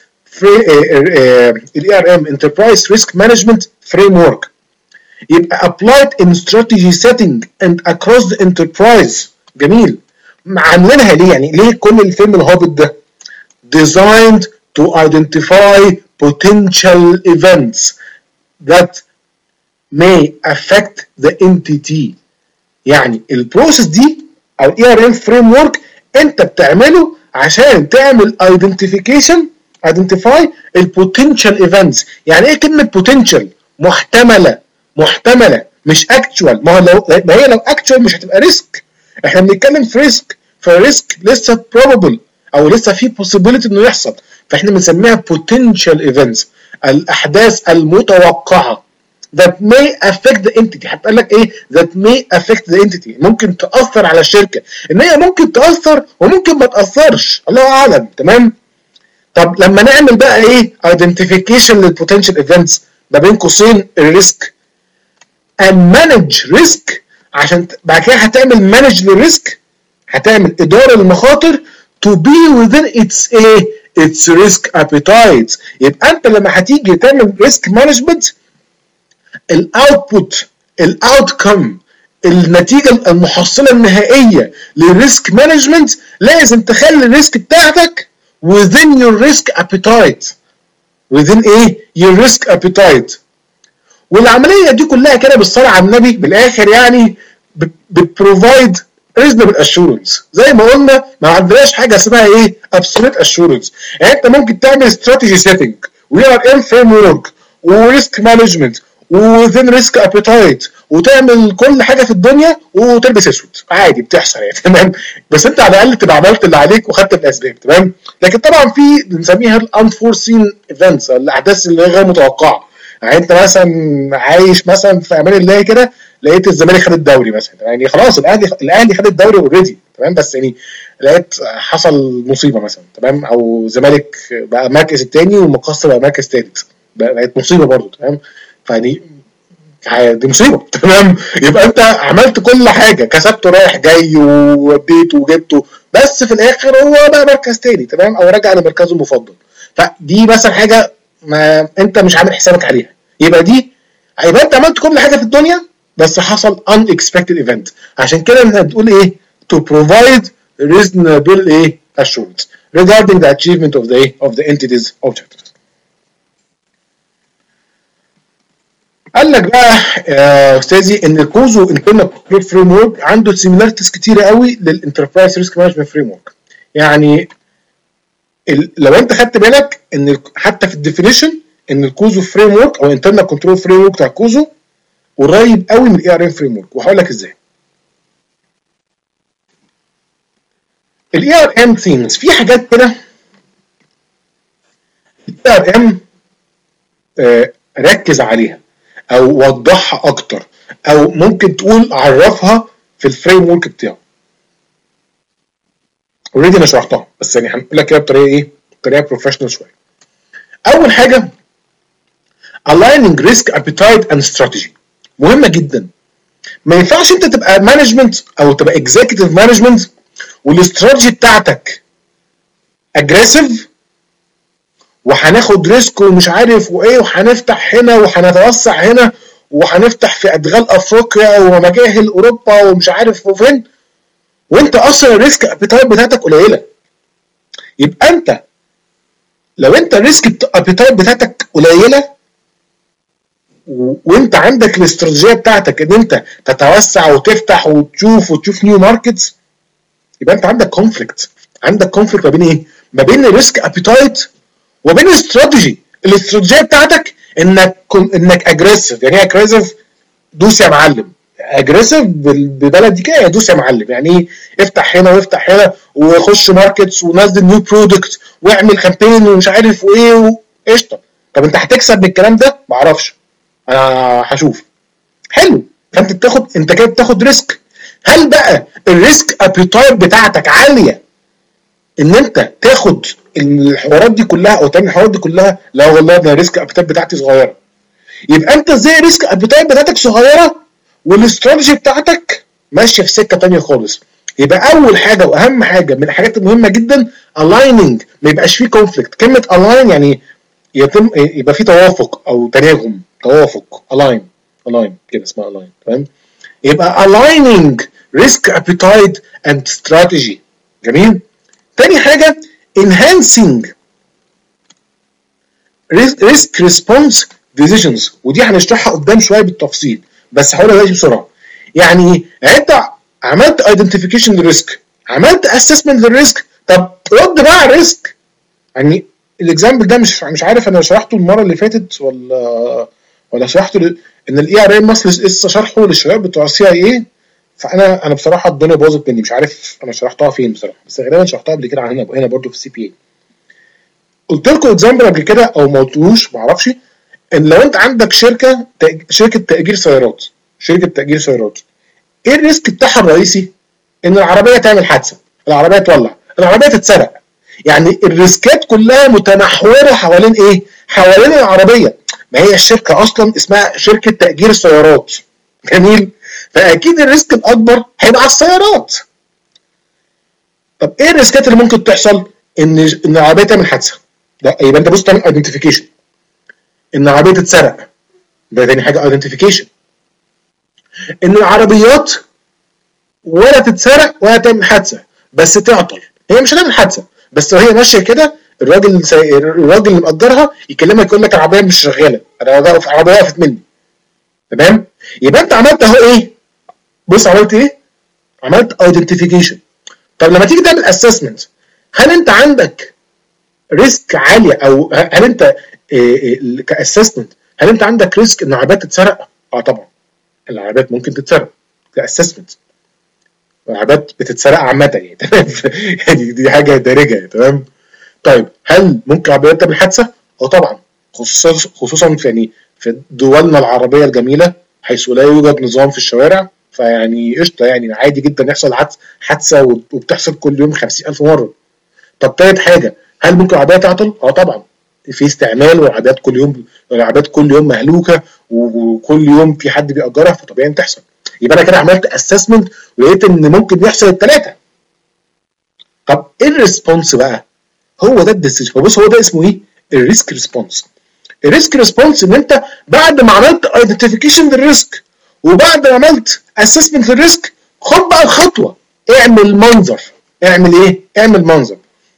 الاي ار ام انتربرايز ريسك مانجمنت فريم ورك. يبقى applied in strategy setting and across the enterprise. جميل. عاملينها ليه؟ يعني ليه كل الفيلم الهابط ده؟ designed to identify potential events that may affect the entity. يعني البروسيس دي او الاي ار ام فريم ورك انت بتعمله عشان تعمل identification identify البوتنشال ايفنتس. يعني ايه كلمه potential؟ محتمله، محتمله مش actual. ما هو لو ما هي لو actual مش هتبقى ريسك. احنا بنتكلم في ريسك، فالريسك لسه probable او لسه في possibility انه يحصل، فاحنا بنسميها potential events، الاحداث المتوقعه that may affect the entity. هتقول لك ايه that may affect the entity؟ ممكن تاثر على الشركه، ان هي ممكن تاثر وممكن ما تاثرش، الله اعلم، تمام؟ طب لما نعمل بقى ايه identification للبوتنشال ايفنتس ما بين قوسين الريسك and manage risk، عشان بعد كده هتعمل مانج للريسك، هتعمل اداره للمخاطر to be within its a its risk appetite. يبقى انت لما هتيجي تعمل ريسك مانجمنت الاوتبوت الاوتكم النتيجه المحصله النهائيه للريسك مانجمنت لازم تخلي الريسك بتاعتك within your risk appetite. within ايه؟ your risk appetite. والعمليه دي كلها كده بالصلاه على النبي بالاخر يعني بتبروفايد reasonable assurance. زي ما قلنا ما عندناش حاجه اسمها ايه؟ absolute assurance. يعني انت ممكن تعمل strategy setting وي ار ام فريم ورك وريسك مانجمنت وذين ريسك ابيتايت وتعمل كل حاجه في الدنيا وتلبس اسود عادي بتحصل يعني تمام. بس انت على الاقل تبقى عملت اللي عليك وخدت الاسباب تمام. لكن طبعا في بنسميها الانفورسين ايفنتس، الاحداث اللي هي غير متوقعه. يعني انت مثلا عايش مثلا في امان الله كده لقيت الزمالك خد الدوري مثلا، يعني خلاص الاهلي الاهلي خد الدوري اوريدي تمام، بس يعني لقيت حصل مصيبه مثلا تمام، او الزمالك بقى المركز الثاني والمقصه بقى مركز ثالث، بقت مصيبه برضه تمام. فدي دي مصيبه تمام. يبقى انت عملت كل حاجه، كسبته رايح جاي ووديته وجبته، بس في الاخر هو بقى مركز تاني تمام، او رجع لمركزه المفضل. فدي مثلا حاجه ما انت مش عامل حسابك عليها، يبقى دي يبقى انت عملت كل حاجه في الدنيا بس حصل unexpected event. عشان كده انت بتقول ايه to provide reasonable ايه assurance regarding the achievement of the of the entity's objectives. قال لك بقى يا استاذي ان الكوزو انترنال كنترول فريم ورك عنده سيميلاريتيز كتيره قوي للانتربرايز ريسك مانجمنت فريم ورك. يعني لو انت خدت بالك ان حتى في الديفينيشن ان الكوزو فريم ورك او الانترنال كنترول فريم ورك بتاع الكوزو قريب قوي من الاي ار ام فريم ورك، وهقول لك ازاي. الاي ار ام ثيمز في حاجات كده الاي ار ام ركز عليها او وضحها اكتر، او ممكن تقول عرفها في الفريم ورك بتاعه. اوريدي انا شرحتها بس يعني هنقول لك كده بطريقه ايه؟ بطريقه بروفيشنال شويه. اول حاجه aligning risk appetite and strategy مهمه جدا. ما ينفعش انت تبقى مانجمنت او تبقى اكزيكتيف مانجمنت والاستراتيجي بتاعتك اجريسيف وهناخد ريسك ومش عارف وايه وهنفتح هنا وهنتوسع هنا وهنفتح في ادغال افريقيا ومجاهل اوروبا ومش عارف وفين، وانت اصلا الريسك ابيتايت بتاعتك قليله. يبقى انت لو انت الريسك ابيتايت بتاعتك قليله وانت عندك الاستراتيجيه بتاعتك ان انت تتوسع وتفتح وتشوف وتشوف نيو ماركتس، يبقى انت عندك كونفليكت. عندك كونفليكت ما بين ايه؟ ما بين الريسك ابيتايت وبين الاستراتيجي. الاستراتيجيه بتاعتك انك انك اجريسيف. يعني ايه اجريسيف؟ دوس يا معلم. اجريسيف ببلدي كده دوس يا معلم، يعني ايه؟ افتح هنا وافتح هنا وخش ماركتس ونزل نيو برودكت واعمل كامبين ومش عارف وايه قشطه. طب انت هتكسب من الكلام ده؟ معرفش، انا هشوف. حلو، فانت بتاخد انت كده بتاخد ريسك. هل بقى الريسك ابيتايت بتاعتك عاليه ان انت تاخد الحوارات دي كلها او تعمل الحوارات دي كلها؟ لا والله ده الريسك ابيتايت بتاعتي صغيره. يبقى انت ازاي الريسك ابيتايت بتاعتك صغيره والاستراتيجي بتاعتك ماشيه في سكه ثانيه خالص؟ يبقى اول حاجه واهم حاجه من الحاجات المهمه جدا aligning، ما يبقاش فيه كونفليكت. كلمه align يعني يتم يبقى فيه توافق او تناغم. توافق align align كده اسمها align تمام. يبقى aligning risk appetite and strategy. جميل. تاني حاجه enhancing risk response decisions، ودي هنشرحها قدام شويه بالتفصيل بس هقولها دلوقتي بسرعه. يعني انت عملت identification للريسك، عملت assessment للريسك، طب رد بقى على الريسك. يعني الاكزامبل ده مش مش عارف انا شرحته المره اللي فاتت ولا ولا شرحته ل... ان الاي ار ام مصر لسه شرحه للشباب بتوع السي اي اي. فانا انا بصراحه الدنيا باظت مني، مش عارف انا شرحتها فين بصراحه، بس غالبا شرحتها قبل كده هنا هنا برضه في السي بي اي. قلت لكم اكزامبل قبل كده او ما قلتوش ما اعرفش، ان لو انت عندك شركه تأج... شركه تاجير سيارات شركه تاجير سيارات ايه الريسك بتاعها الرئيسي؟ ان العربيه تعمل حادثه، العربيه تولع، العربيه تتسرق. يعني الريسكات كلها متمحوره حوالين ايه؟ حوالين العربيه. ما هي الشركه اصلا اسمها شركه تاجير سيارات. جميل. فاكيد الريسك الاكبر هيبقى على السيارات. طب ايه الريسكات اللي ممكن تحصل؟ ان ان العربيه تعمل حادثه، ده يبقى انت بص تعمل ايدنتيفيكيشن. ان العربيه تتسرق، ده تاني حاجه ايدنتيفيكيشن. ان العربيات ولا تتسرق ولا تعمل حادثه بس تعطل. هي مش هتعمل حادثه بس وهي ماشيه كده الراجل الراجل اللي مأجرها يكلمك يقول لك العربيه مش شغاله، انا العربيه وقفت مني. تمام؟ يبقى انت عملت اهو ايه؟ بص عملت ايه؟ عملت ايدنتيفيكيشن. طب لما تيجي تعمل اسسمنت، هل انت عندك ريسك عاليه، او هل انت كاسسمنت هل انت عندك ريسك ان العربيات تتسرق؟ اه طبعا العربيات ممكن تتسرق كاسسمنت، العربيات بتتسرق عامه يعني تمام يعني دي حاجه دارجه تمام. طيب هل ممكن عربيات تعمل حادثه؟ اه طبعا، خصوصا خصوصا في يعني في دولنا العربيه الجميله حيث لا يوجد نظام في الشوارع، فيعني قشطه يعني عادي جدا يحصل حادثه وبتحصل كل يوم خمسين ألف مره. طب تالت حاجه، هل ممكن العربيه تعطل؟ اه طبعا، في استعمال والعربيات كل يوم العربيات كل يوم مهلوكه وكل يوم في حد بيأجرها، فطبيعي ان تحصل. يبقى انا كده عملت اسسمنت ولقيت ان ممكن يحصل الثلاثه. طب ايه الريسبونس بقى؟ هو ده الديسيجن. بص هو ده اسمه ايه؟ الريسك ريسبونس. الريسك ريسبونس ان انت بعد ما عملت ايدنتيفيكيشن للريسك وبعد ما عملت اسسمنت للريسك، خد بقى الخطوه، اعمل منظر. اعمل ايه؟ اعمل منظر.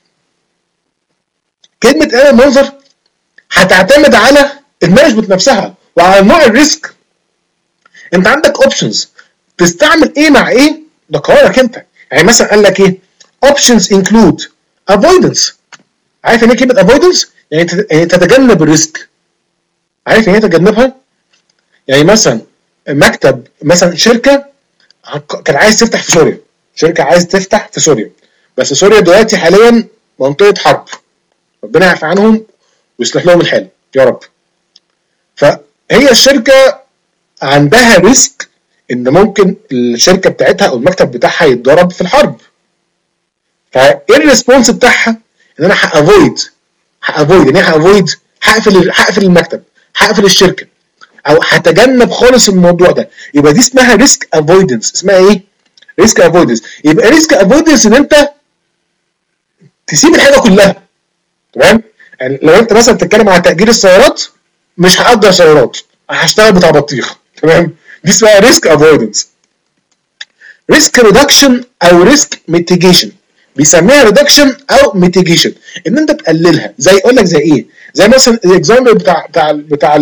كلمه اعمل منظر هتعتمد على المانجمنت نفسها وعلى نوع الريسك. انت عندك اوبشنز تستعمل ايه مع ايه، ده قرارك انت. يعني مثلا قال لك ايه؟ اوبشنز انكلود افويدنس. عارف يعني ايه كلمه افويدنس؟ يعني تتجنب الريسك. عارف يعني ايه تتجنبها؟ يعني مثلا مكتب مثلا شركه كان عايز تفتح في سوريا، شركه عايز تفتح في سوريا، بس سوريا دلوقتي حاليا منطقه حرب، ربنا يعفو عنهم ويصلح لهم الحال يا رب. فهي الشركه عندها ريسك ان ممكن الشركه بتاعتها او المكتب بتاعها يتضرب في الحرب. فايه الريسبونس بتاعها؟ ان انا هافويد هافويد يعني ايه هافويد؟ هقفل هقفل المكتب، هقفل الشركه، او هتجنب خالص الموضوع ده. يبقى دي اسمها ريسك افويدنس. اسمها ايه؟ ريسك افويدنس. يبقى ريسك افويدنس ان انت تسيب الحاجه كلها. تمام؟ يعني لو انت مثلا بتتكلم عن تاجير السيارات، مش هاجر سيارات، هشتغل بتاع بطيخ. تمام؟ دي اسمها ريسك افويدنس. ريسك ريدكشن او ريسك ميتيجيشن، بيسميها ريدكشن او ميتيجيشن، ان انت تقللها. زي اقول لك زي ايه؟ زي مثلا الاكزامبل بتاع بتاع بتاع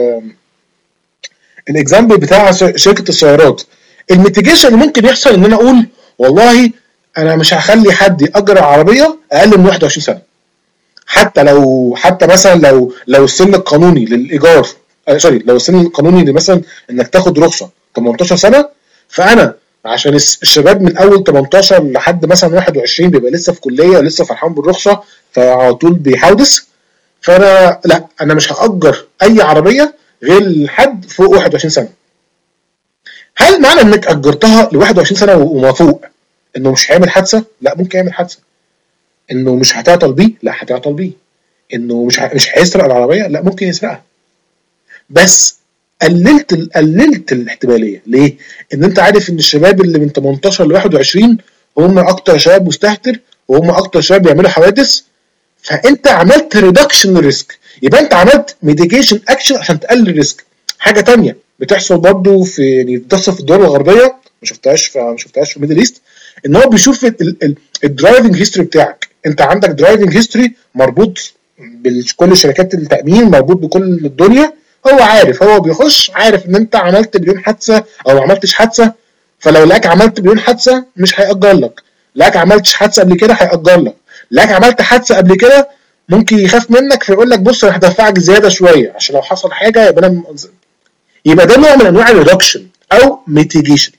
الاكزامبل بتاع شركه السيارات. الميتيجيشن اللي ممكن يحصل ان انا اقول والله انا مش هخلي حد ياجر العربيه اقل من واحد وعشرين سنه، حتى لو حتى مثلا لو لو السن القانوني للايجار آه سوري لو السن القانوني مثلا انك تاخد رخصه تمنتاشر سنه، فانا عشان الشباب من اول تمنتاشر لحد مثلا واحد وعشرين بيبقى لسه في كليه ولسه فرحان بالرخصه فعلى طول بيحاودث، فانا لا انا مش هاجر اي عربيه غير لحد فوق واحد وعشرين سنه. هل معنى انك اجرتها ل واحد وعشرين سنه وما فوق انه مش هيعمل حادثه؟ لا ممكن يعمل حادثه. انه مش هتعطل بيه؟ لا هتعطل بيه. انه مش ه... مش هيسرق العربيه؟ لا ممكن يسرقها. بس قللت ال... قللت الاحتماليه. ليه؟ ان انت عارف ان الشباب اللي من تمنتاشر ل واحد وعشرين هم اكتر شباب مستهتر وهم اكتر شباب بيعملوا حوادث، فانت عملت ريدكشن للريسك. يبقى انت عملت ميتيجيشن اكشن عشان تقلل الريسك. حاجه ثانيه بتحصل برضو في يعني بتحصل في الدول الغربيه، ما شفتهاش في ما شفتهاش في الميدل ايست، ان هو بيشوف الدرايفنج هيستوري بتاعك. انت عندك درايفنج هيستوري مربوط بكل شركات التامين، مربوط بكل الدنيا. هو عارف، هو بيخش عارف ان انت عملت مليون حادثه او ما عملتش حادثه، فلو لقاك عملت مليون حادثه مش هيأجر لك، لقاك عملتش حادثه قبل كده هيأجر لك، لقاك عملت حادثه قبل كده ممكن يخاف منك فيقول لك بص انا هدفعك زياده شويه عشان لو حصل حاجه يبقى انا. يبقى ده نوع من انواع الريدكشن او ميتيجيشن.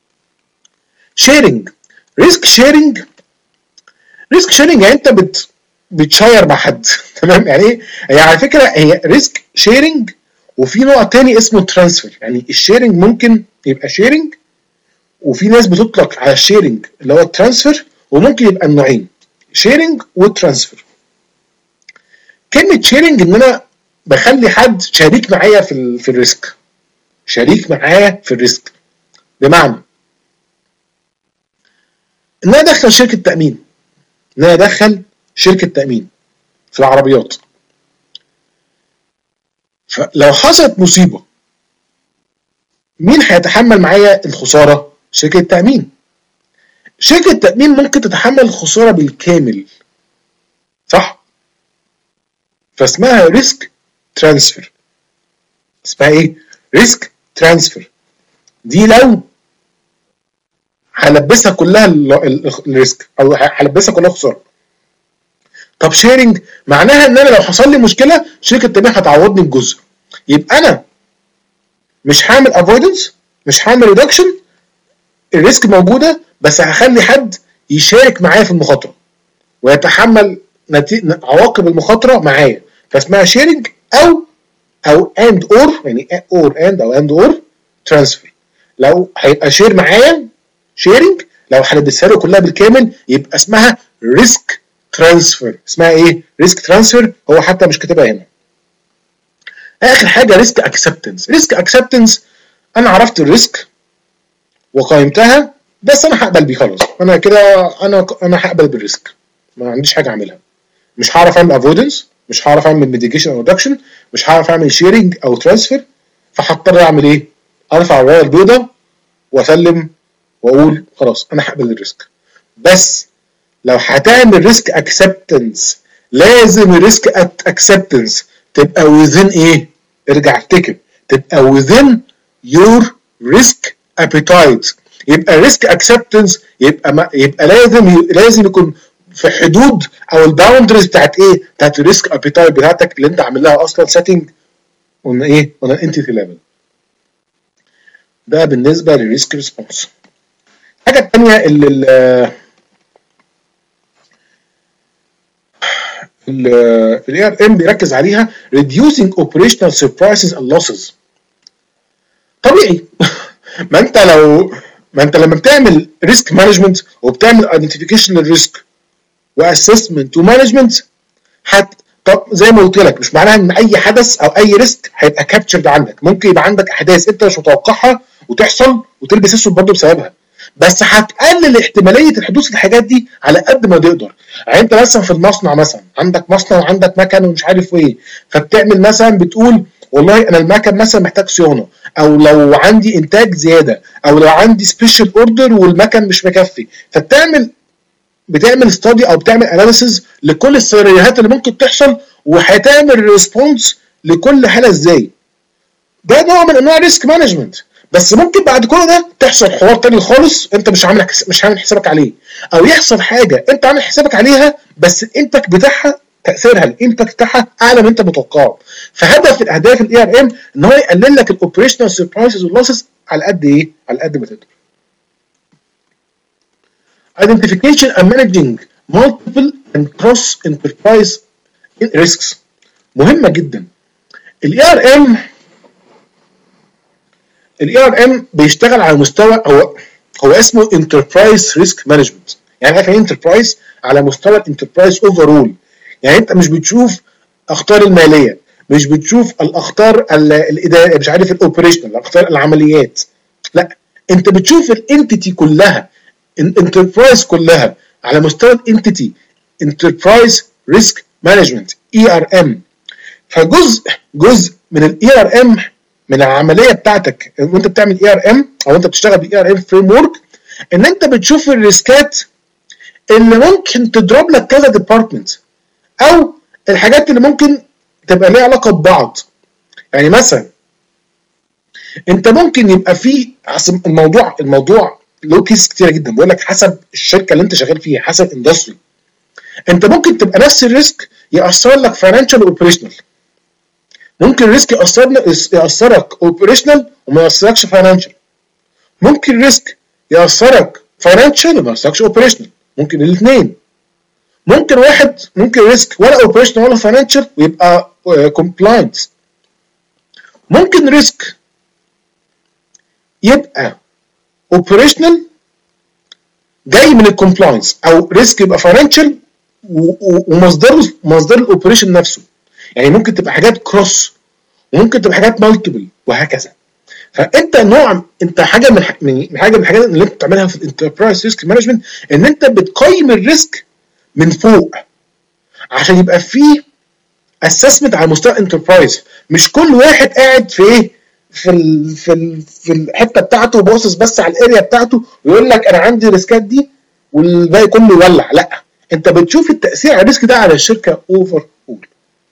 شيرنج، ريسك شيرنج. ريسك شيرنج يعني انت بت بتشير مع حد. تمام؟ يعني ايه؟ هي على فكره هي ريسك شيرنج، وفي نوع تاني اسمه ترانسفير. يعني الشيرنج ممكن يبقى شيرنج، وفي ناس بتطلق على الشيرنج اللي هو الترانسفير، وممكن يبقى النوعين شيرنج وترانسفير. كلمه شيرنج ان انا بخلي حد شريك معايا في في الريسك، شريك معايا في الريسك. بمعنى ان انا ادخل شركه تامين، ان انا ادخل شركه تامين في العربيات، فلو حصلت مصيبه مين هيتحمل معايا الخساره؟ شركه التامين. شركه التامين ممكن تتحمل الخساره بالكامل، صح؟ فاسمها ريسك ترانسفير. اسمها ايه؟ ريسك ترانسفير. دي لو هلبسها كلها الريسك او هلبسها كلها خساره. طب شيرنج معناها ان انا لو حصل لي مشكله شركه التامين هتعوضني بجزء. يبقى انا مش هعمل افويدنس، مش هعمل ريدكشن، الريسك موجوده بس هخلي حد يشارك معايا في المخاطره ويتحمل نتيجة عواقب المخاطره معايا، فاسمها شيرنج او او اند اور، يعني اور اند او اند اور ترانسفير. لو هيبقى شير معايا شيرنج، لو هندسها له كلها بالكامل يبقى اسمها ريسك ترانسفير. اسمها ايه؟ ريسك ترانسفير، هو حتى مش كاتبها هنا. اخر حاجه ريسك اكسبتنس. ريسك اكسبتنس انا عرفت الريسك وقيمتها بس انا هقبل بيه خلاص، انا كده انا انا هقبل بالريسك، ما عنديش حاجه اعملها. مش هعرف اعمل افويدنس، مش هعرف اعمل ميتيجيشن او ريدكشن، مش هعرف اعمل شيرنج او ترانسفير، فهضطر اعمل ايه؟ ارفع الرايه البيضاء واسلم واقول خلاص انا هقبل الريسك. بس لو هتعمل ريسك اكسبتنس لازم الريسك اكسبتنس تبقى within ايه؟ ارجع افتكر، تبقى within your risk appetite. يبقى الريسك اكسبتنس يبقى ما يبقى لازم لازم يكون في حدود او الباوندريز بتاعت ايه؟ بتاعت الريسك ابيتايت بتاعتك اللي انت عامل لها اصلا سيتنج اون ايه؟ اون انتيتي ليفل. ده بالنسبه للريسك ريسبونس. الحاجه الثانيه اللي الاي ار ام بيركز عليها reducing operational surprises and losses. طبيعي ما انت لو ما انت لما بتعمل ريسك مانجمنت وبتعمل ايدنتيفيكيشن للريسك واسسمنت ومانجمنت، حت طب زي ما قلت لك مش معناها ان اي حدث او اي ريسك هيبقى كابتشرد عندك. ممكن يبقى عندك احداث انت مش متوقعها وتحصل وتلبس اسود برضه بسببها، بس هتقلل احتماليه الحدوث الحاجات دي على قد ما تقدر. يعني انت مثلا في المصنع، مثلا عندك مصنع وعندك مكن ومش عارف ايه، فبتعمل مثلا بتقول والله انا المكن مثلا محتاج صيانه، او لو عندي انتاج زياده، او لو عندي سبيشال اوردر والمكن مش مكفي، فبتعمل بتعمل ستادي او بتعمل اناليسيز لكل السيناريوهات اللي ممكن تحصل وهتعمل ريسبونس لكل حاله ازاي. ده نوع من انواع ريسك مانجمنت. بس ممكن بعد كل ده تحصل حوار تاني خالص انت مش عامل مش عامل حسابك عليه، او يحصل حاجه انت عامل حسابك عليها بس الامباكت بتاعها تاثيرها الامباكت بتاعها اعلى من انت متوقعه. فهدف الاهداف الاي ار ام ان هو يقلل لك الاوبريشنال سربرايزز واللوسز على قد ايه؟ على قد ما تقدر. Identification and managing multiple and cross enterprise risks مهمه جدا. الاي ار ام الاي ار ام بيشتغل على مستوى هو هو اسمه انتربرايز ريسك مانجمنت. يعني ايه انتربرايز؟ على مستوى الانتربرايز اوفرول. يعني انت مش بتشوف اخطار الماليه، مش بتشوف الاخطار الاداريه، مش عارف الاوبريشنال، الاخطار العمليات، لا انت بتشوف الانتيتي كلها، الانتربرايز كلها على مستوى الانتيتي. انتربرايز ريسك مانجمنت اي ار ام. فجزء جزء من الاي ار ام من العمليه بتاعتك وانت بتعمل اي ار ام او انت بتشتغل باي ار ام فريم ورك، ان انت بتشوف الريسكات اللي ممكن تضرب لك كذا ديبارتمنت، او الحاجات اللي ممكن تبقى ليها علاقه ببعض. يعني مثلا انت ممكن يبقى في الموضوع الموضوع له كيس كتيره جدا، بقول لك حسب الشركه اللي انت شغال فيها، حسب اندستري. انت ممكن تبقى نفس الريسك ياثر لك فاينانشال واوبريشنال. ممكن الريسك ياثر ياثرك اوبريشنال وما ياثركش فاينانشال. ممكن ريسك ياثرك فاينانشال وما ياثركش اوبريشنال، ممكن الاثنين. ممكن واحد ممكن ريسك ولا اوبريشنال ولا فاينانشال ويبقى كومبلاينس. ممكن ريسك يبقى اوبريشنال جاي من الكومبلاينس، او ريسك يبقى فاينانشال ومصدره مصدر الاوبريشن نفسه. يعني ممكن تبقى حاجات كروس وممكن تبقى حاجات مالتيبل وهكذا. فانت نوع انت حاجه من من حاجه من الحاجات اللي انت بتعملها في الانتربرايز ريسك مانجمنت ان انت بتقيم الريسك من فوق عشان يبقى فيه اسسمنت على مستوى الانتربرايز. مش كل واحد قاعد في ايه في ال في ال في الحته بتاعته وباصص بس على الاريا بتاعته ويقول لك انا عندي الريسكات دي والباقي كله يولع. لا، انت بتشوف التاثير على الريسك ده على الشركه اوفر اول.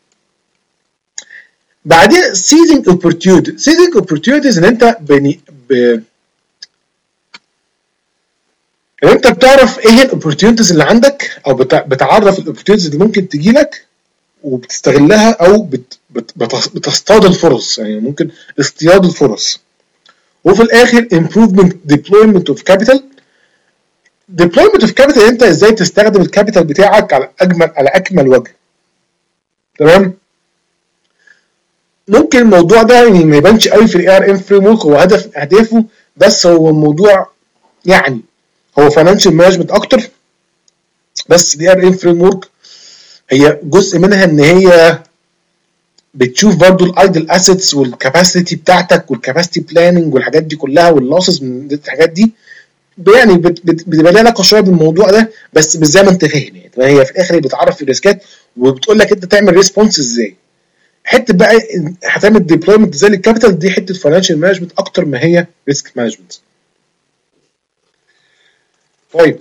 بعدين seizing opportunity. seizing opportunities ان انت بني ب... ان انت بتعرف ايه الاوبورتيونيتيز اللي عندك، او بتعرف الاوبورتيونيتيز اللي ممكن تجي لك وبتستغلها، او بت بت بتصطاد الفرص، يعني ممكن اصطياد الفرص. وفي الاخر improvement deployment of capital. deployment of capital انت ازاي تستخدم الكابيتال بتاعك على اجمل على اكمل وجه. تمام. ممكن الموضوع ده يعني ما يبانش قوي في الاي ار ام فريم ورك هو هدف اهدافه، بس هو الموضوع يعني هو فاينانشال مانجمنت اكتر. بس الاي ار ام فريم ورك هي جزء منها ان هي بتشوف برضو الايدل اسيتس والكاباسيتي بتاعتك والكاباسيتي بلاننج والحاجات دي كلها واللوسز من الحاجات دي، يعني بتبقى لها علاقه شويه بالموضوع ده، بس مش زي ما انت فاهم يعني. هي في الاخر بتعرف الريسكات وبتقول لك انت تعمل ريسبونس ازاي. حته بقى هتعمل ديبلويمنت ازاي للكابيتال دي حته فاينانشال مانجمنت اكتر ما هي ريسك مانجمنت. طيب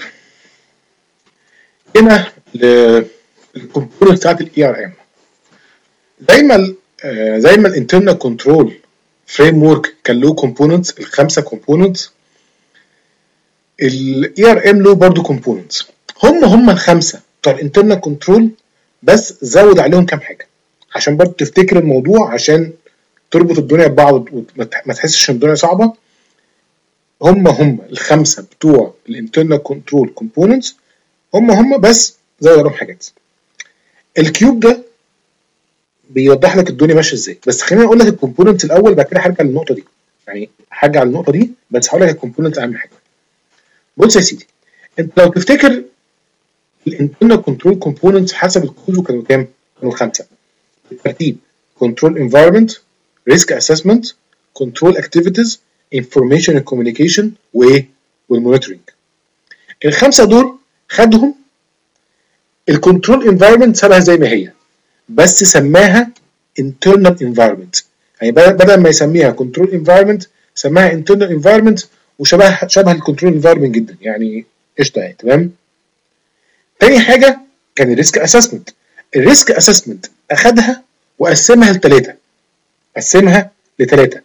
هنا للكومبوننت بتاعت الاي ار ام. زي ما زي ما الانترنال كنترول فريم ورك كان له كومبوننتس، الخمسه كومبوننتس، الاي ار ام له برضه كومبوننتس. هم هم الخمسه بتوع الانترنال كنترول، بس زود عليهم كام حاجه عشان برضه تفتكر الموضوع، عشان تربط الدنيا ببعض وما تحسش ان الدنيا صعبه. هم هم الخمسه بتوع الانترنال كنترول كومبوننتس، هم هم بس زود عليهم حاجات. الكيوب ده بيوضح لك الدنيا ماشيه ازاي، بس خليني اقول لك الكومبوننت الاول، بعد كده هرجع للنقطه دي، يعني هرجع على النقطه دي بس هقول لك الكومبوننت اهم حاجه. بص يا سيدي، انت لو تفتكر الانترنال كنترول كومبوننتس حسب الكود كانوا كام؟ كانوا خمسه بالترتيب: كنترول انفايرمنت، ريسك اسسمنت، كنترول اكتيفيتيز، انفورميشن اند كوميونيكيشن، وايه؟ والمونيتورنج. الخمسه دول خدهم الكنترول انفايرمنت سابها زي ما هي، بس سماها internal environment. يعني بدل ما يسميها control environment سماها internal environment، وشبه شبه الكنترول environment جدا، يعني قشطه يعني. تمام. تاني حاجه كان الريسك اسسمنت. الريسك اسسمنت اخدها وقسمها لثلاثه، قسمها لثلاثه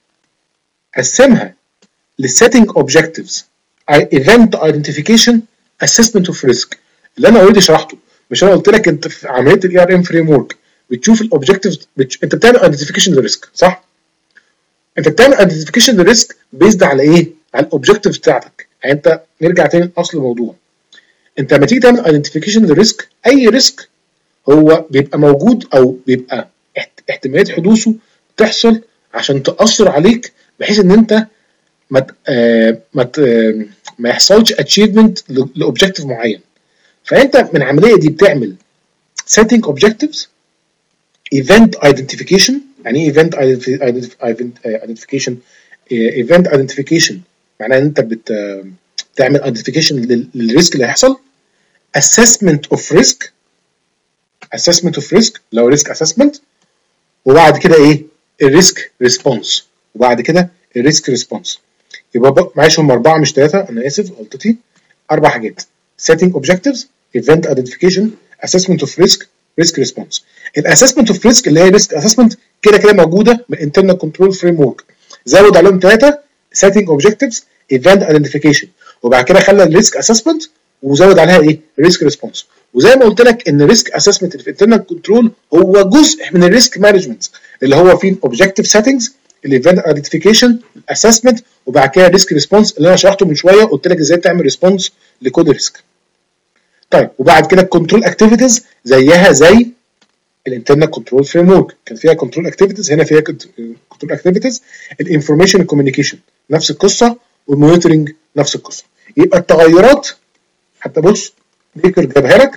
قسمها للسيتنج اوبجكتيفز، ايفنت ايدنتيفيكيشن، اسسمنت اوف ريسك، اللي انا اوريدي شرحته. مش انا قلت لك انت في عمليه الاي ار ام فريم ورك بتشوف الاوبجكتيفز، بتش... انت بتعمل ايدنتيفيكيشن للريسك، صح؟ انت بتعمل ايدنتيفيكيشن للريسك بيزد على ايه؟ على الاوبجكتيفز بتاعتك. يعني انت نرجع تاني لاصل الموضوع. انت لما تيجي تعمل ايدنتيفيكيشن للريسك، اي ريسك هو بيبقى موجود او بيبقى احتماليه حدوثه تحصل عشان تاثر عليك، بحيث ان انت ما آه ما آه ما يحصلش اتشيفمنت لاوبجكتيف معين. فانت من العمليه دي بتعمل setting objectives، event identification. يعني ايه event identification؟ event identification معناه ان انت بت تعمل identification للريسك اللي هيحصل. assessment of risk، assessment of risk لو risk assessment. وبعد كده ايه؟ الريسك ريسبونس، وبعد كده الريسك ريسبونس. يبقى معلش هم اربعه مش ثلاثه، انا اسف غلطتي، اربع حاجات: setting objectives، event identification، assessment of risk، risk response. الاسسمنت اوف ريسك اللي هي ريسك اسسمنت كده كده موجوده من internal control framework، زود عليهم ثلاثه: setting objectives، event identification، وبعد كده خلى الريسك اسسمنت وزود عليها ايه؟ ريسك ريسبونس. وزي ما قلت لك ان الريسك اسسمنت اللي في internal control هو جزء من الريسك مانجمنت، اللي هو فيه الاوبجكتيف سيتنجز، الايفنت ايدنتيفيكيشن، الاسسمنت، وبعد كده الريسك ريسبونس اللي انا شرحته من شويه، قلت لك ازاي تعمل ريسبونس لكود ريسك. طيب وبعد كده الكنترول اكتيفيتيز زيها زي الانترنال كنترول فريم ورك، كان فيها كنترول اكتيفيتيز، هنا فيها كنترول اكتيفيتيز. الانفورميشن كوميونيكيشن نفس القصه، والمونيتورنج نفس القصه. يبقى التغيرات حتى بص بيكر جابها لك.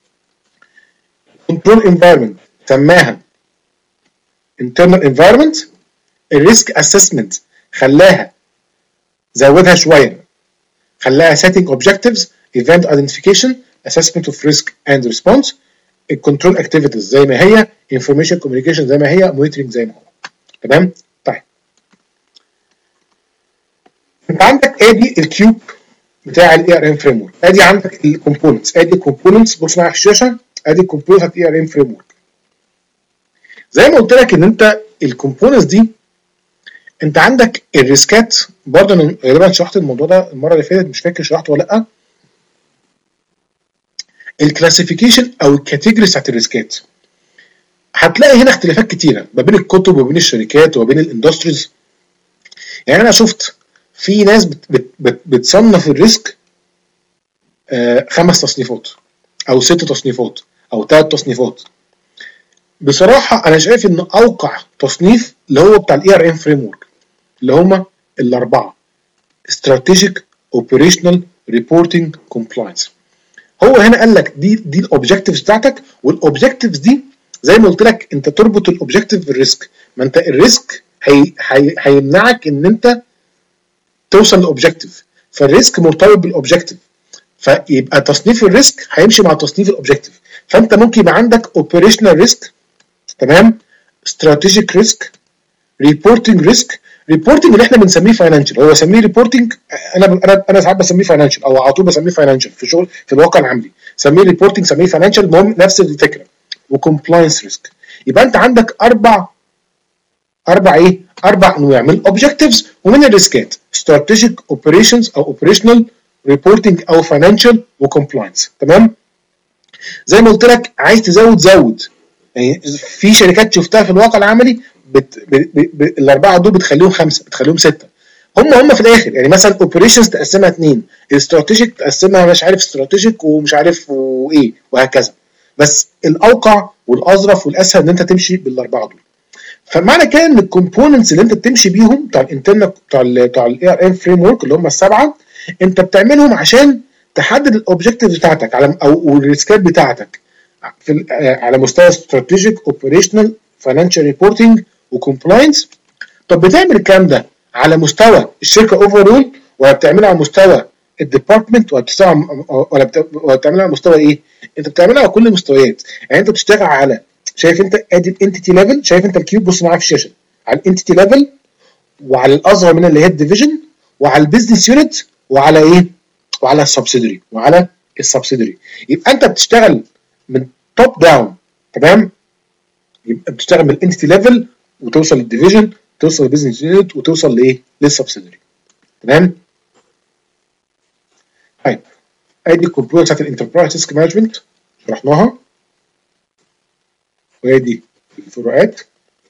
كنترول انفايرمنت سماها internal environment، الريسك اسسمنت خلاها زودها شويه، خلاها setting objectives، event identification، assessment of risk and response. الكنترول اكتيفيتيز زي ما هي، information communication زي ما هي، monitoring زي ما هو. تمام؟ طيب انت عندك ادي الكيوب بتاع الاي ار ام فريم ورك، ادي عندك الكومبوننتس، ادي الكومبوننتس، بص معايا على الشاشه، ادي الكومبوننتس بتاعت الاي ار ام فريم ورك. زي ما قلت لك ان انت الكومبوننتس دي انت عندك الريسكات برضه، انا غالبا شرحت الموضوع ده المره اللي فاتت، مش فاكر شرحته ولا لا. الكلاسيفيكيشن او الكاتيجوريز بتاعت الريسكات، هتلاقي هنا اختلافات كتيره ما بين الكتب وما بين الشركات وما بين الاندستريز. يعني انا شفت في ناس بت بت بت بتصنف الريسك آه خمس تصنيفات او ست تصنيفات او ثلاث تصنيفات. بصراحه انا شايف ان اوقع تصنيف اللي هو بتاع الاي ار ام فريم ورك، اللي هم الاربعه: استراتيجيك، اوبريشنال، ريبورتنج، كومبلاينس. هو هنا قال لك دي دي الاوبجكتيفز بتاعتك، والاوبجكتيفز دي زي ما قلت لك انت تربط الاوبجكتيف بالريسك. ما انت الريسك هي هي هيمنعك ان انت توصل للاوبجكتيف، فالريسك مرتبط بالاوبجكتيف، فيبقى تصنيف الريسك هيمشي مع تصنيف الاوبجكتيف. فانت ممكن يبقى عندك اوبريشنال ريسك، تمام، استراتيجيك ريسك، ريبورتنج ريسك. ريبورتنج اللي احنا بنسميه فاينانشال، هو سميه ريبورتنج، انا انا انا ساعات بسميه فاينانشال او على طول بسميه فاينانشال في شغل في الواقع العملي، سميه ريبورتنج سميه فاينانشال، المهم نفس الفكره. وكومبلاينس ريسك. يبقى انت عندك اربع اربع ايه؟ اربع انواع من الاوبجكتيفز ومن الريسكات: استراتيجيك، اوبريشنز او اوبريشنال، ريبورتنج او فاينانشال، وكومبلاينس. تمام؟ زي ما قلت لك عايز تزود زود، يعني في شركات شفتها في الواقع العملي بت... ب... ب... ب... الاربعه دول بتخليهم خمسه، بتخليهم سته. هم هم في الاخر، يعني مثلا اوبريشنز تقسمها اثنين، استراتيجيك تقسمها مش عارف استراتيجيك ومش عارف وايه وهكذا. بس الاوقع والاظرف والاسهل ان انت تمشي بالاربعه دول. فمعنى كده ان الكومبوننتس اللي انت بتمشي بيهم بتاع الانترنال بتاع ال بتاع الاي ار ام فريم ورك اللي هم السبعه، انت بتعملهم عشان تحدد الاوبجكتيف بتاعتك على او الريسكات بتاعتك في على مستوى استراتيجيك، اوبريشنال، فاينانشال ريبورتنج، وكومبلاينس. طب بتعمل الكلام ده على مستوى الشركه اوفرول، ولا بتعملها على مستوى الديبارتمنت، ولا بتشتغل ولا بتعملها على مستوى ايه؟ انت بتعملها على كل المستويات. يعني انت بتشتغل على، شايف انت ادي الانتيتي ليفل، شايف انت الكيوب، بص معايا في الشاشه، على الانتيتي ليفل، وعلى الاصغر من اللي هي الديفيجن، وعلى البيزنس يونت، وعلى ايه؟ وعلى السبسيدري، وعلى السبسيدري. يبقى انت بتشتغل من توب داون، تمام؟ يبقى بتشتغل من الانتيتي ليفل وتوصل للديفيجن، توصل للبيزنس يونت، وتوصل لايه؟ للسبسيدري. تمام؟ طيب ادي الكومبوننت بتاعت الانتربرايز ريسك مانجمنت شرحناها، وادي الفروقات.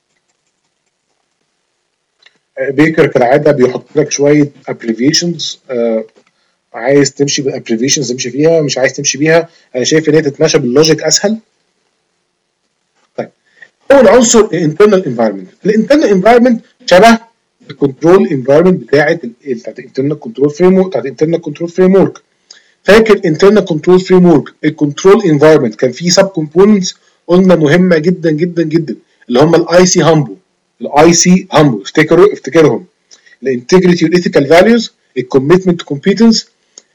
بيكر كالعاده بيحط لك شويه ابريفيشنز، آه عايز تمشي بالابريفيشنز امشي فيها، مش عايز تمشي بيها انا شايف ان هي تتماشى باللوجيك اسهل. طيب اول عنصر الانترنال انفايرمنت. الانترنال انفايرمنت شبه الكنترول انفايرمنت بتاعت بتاعت الانترنال كنترول فريم ورك، بتاعت الانترنال كنترول فريم ورك. فاكر انترنال كنترول فريم ورك الكنترول انفايرمنت كان فيه سب كومبوننتس قلنا مهمه جدا جدا جدا، اللي هم الاي سي هامبو. الاي سي هامبو افتكروا افتكرهم الانتجريتي والايثيكال فاليوز، الكوميتمنت كومبيتنس،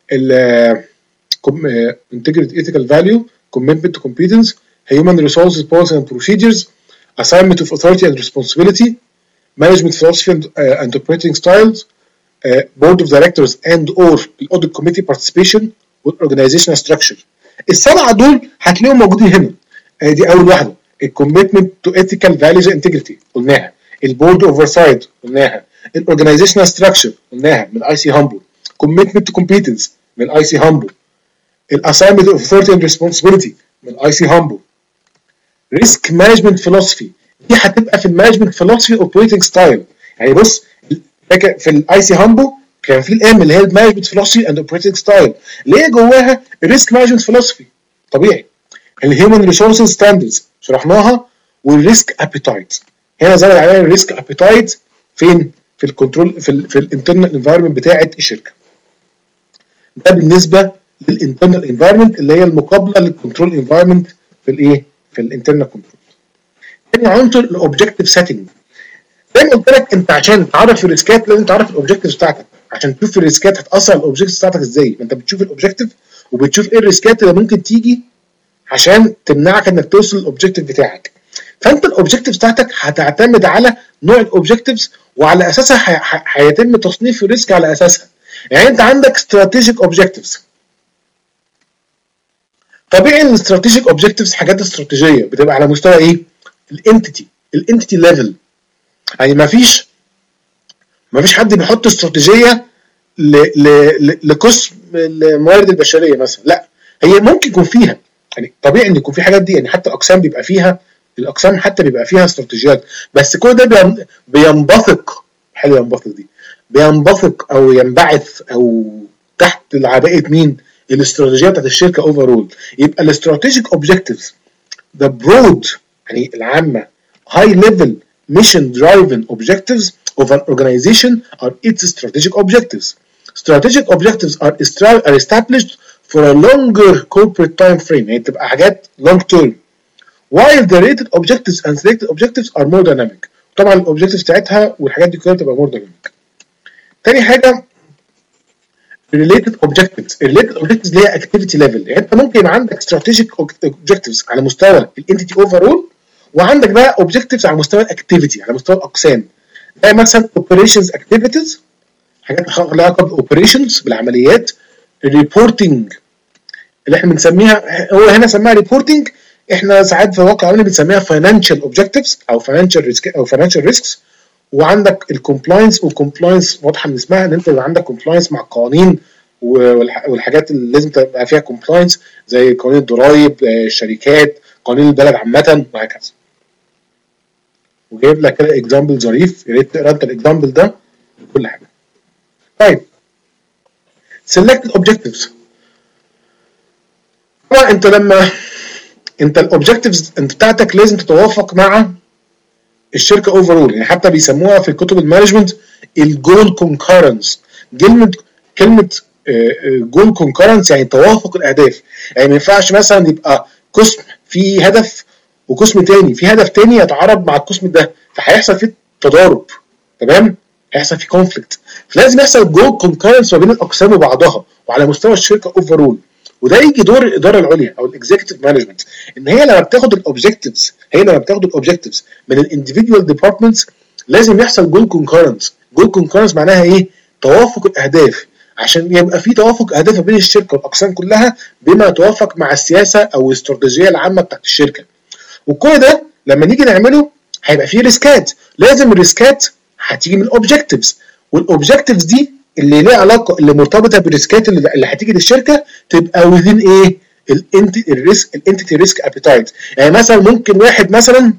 integrity ethical value, commitment to competence, human resources policy and procedures, assignment of authority and responsibility, management philosophy and, uh, and operating styles, uh, board of directors and or audit committee participation, organizational structure. السبعه دول هتلاقيهم موجودين هنا. دي اول واحده، الكوميتمنت تو ethical values and integrity قلناها، البورد اوفرسايد قلناها، الاورجنايزيشنال ستراكشر قلناها من اي سي هامبو، commitment to competence من الاي سي هامبو، الاساينمنت اوف authority and responsibility من الاي سي هامبو، ريسك مانجمنت فيلوسفي دي هتبقى في المانجمنت فيلوسفي اوبريتنج ستايل. يعني بص في الاي سي هامبو كان في الام اللي هي المانجمنت فيلوسفي اند اوبريتنج ستايل اللي هي جواها الريسك مانجمنت فيلوسفي طبيعي، الهيومن ريسورسز ستاندردز شرحناها، والريسك ابيتايت هنا زود عليها الريسك ابيتايت فين؟ في الكنترول في ال في الانترنال انفايرمنت بتاعه الشركه. ده بالنسبه للانترنال انفايرمنت اللي هي المقابله للكنترول انفايرمنت في الايه؟ في الانترنال كنترول. تاني عنصر الاوبجكتيف سيتنج. زي ما قلت لك انت عشان تعرف الريسكات لازم تعرف الاوبجكتيف بتاعتك، عشان تشوف الريسكات هتاثر على الاوبجكتيف بتاعتك ازاي. ما انت بتشوف الاوبجكتيف وبتشوف ايه الريسكات اللي ممكن تيجي عشان تمنعك انك توصل للاوبجكتيف بتاعك. فانت الاوبجكتيف بتاعتك هتعتمد على نوع الاوبجكتيفز، وعلى اساسها هيتم تصنيف الريسك على اساسها. يعني انت عندك استراتيجيك اوبجكتيفز، طبيعي ان الاستراتيجيك اوبجكتيفز حاجات استراتيجيه بتبقى على مستوى ايه؟ الانتيتي الانتيتي ليفل. يعني ما فيش مفيش حد بيحط استراتيجيه لقسم الموارد البشريه مثلا، لا هي ممكن يكون فيها، يعني طبيعي ان يكون في حاجات دي، يعني حتى الاقسام بيبقى فيها، الاقسام حتى بيبقى فيها استراتيجيات، بس كل ده بينبثق، حلو ينبثق دي، بينبثق او ينبعث او تحت عباءه مين؟ الاستراتيجيه بتاعت الشركه اوفرول. يبقى الاستراتيجيك اوبجكتيفز the broad يعني العامه high level mission driven objectives of an organization are its strategic objectives. Strategic objectives are, are established for a longer corporate time frame، يعني تبقى حاجات long term. while the rated objectives and selected objectives are more dynamic. طبعا الاوبجكتيفز بتاعتها والحاجات دي كلها تبقى more dynamic. تاني حاجه related objectives. related objectives اللي هي activity level، يعني انت ممكن يبقى عندك strategic objectives على مستوى الانتيتي overall، وعندك بقى objectives على مستوى الاكتيفيتي على مستوى الاقسام. زي مثلا operations activities، حاجات لها علاقه بالاوبريشنز بالعمليات. الريبورتنج اللي احنا بنسميها، هو هنا سماها ريبورتنج، احنا ساعات في الواقع العملي بنسميها financial objectives او financial risk او financial risks. وعندك الكومبلاينس، والكومبلاينس واضحه من اسمها ان انت يبقى عندك كومبلاينس مع القوانين والحاجات اللي لازم تبقى فيها كومبلاينس، زي قوانين الضرائب، الشركات، قوانين البلد عامه وهكذا. وجايب لك كده اكزامبل ظريف، يا ريت تقرا انت الاكزامبل ده كل حاجه. طيب selected objectives. طبعا انت لما انت الاوبجكتيفز انت بتاعتك لازم تتوافق مع الشركه اوفرول، يعني حتى بيسموها في كتب المانجمنت الجول كونكورنس. كلمه كلمه جول كونكورنس يعني توافق الاهداف. يعني ما ينفعش مثلا يبقى قسم فيه هدف وقسم تاني في هدف تاني يتعارض مع القسم ده، فهيحصل فيه تضارب، تمام؟ هيحصل فيه كونفليكت، فلازم يحصل جول كونكورنس ما بين الاقسام وبعضها وعلى مستوى الشركه اوفرول. وده يجي دور الاداره العليا او الاكزيكتيف مانجمنت، ان هي لما بتاخد الاوبجكتيفز هي لما بتاخد الاوبجكتيفز من الانديفيدوال ديبارتمنتس لازم يحصل جول كونكورنس. جول كونكورنس معناها ايه؟ توافق الاهداف، عشان يبقى في توافق اهداف بين الشركه والاقسام كلها بما يتوافق مع السياسه او الاستراتيجيه العامه بتاعت الشركه. وكل ده لما نيجي نعمله هيبقى فيه ريسكات، لازم الريسكات هتيجي من الاوبجكتيفز، والاوبجكتيفز دي اللي ليها علاقه اللي مرتبطه بالريسكات اللي, اللي هتيجي للشركه تبقى وذين ايه؟ الانتي الريسك الانتيتي ريسك ابيتايت. يعني مثلا ممكن واحد مثلا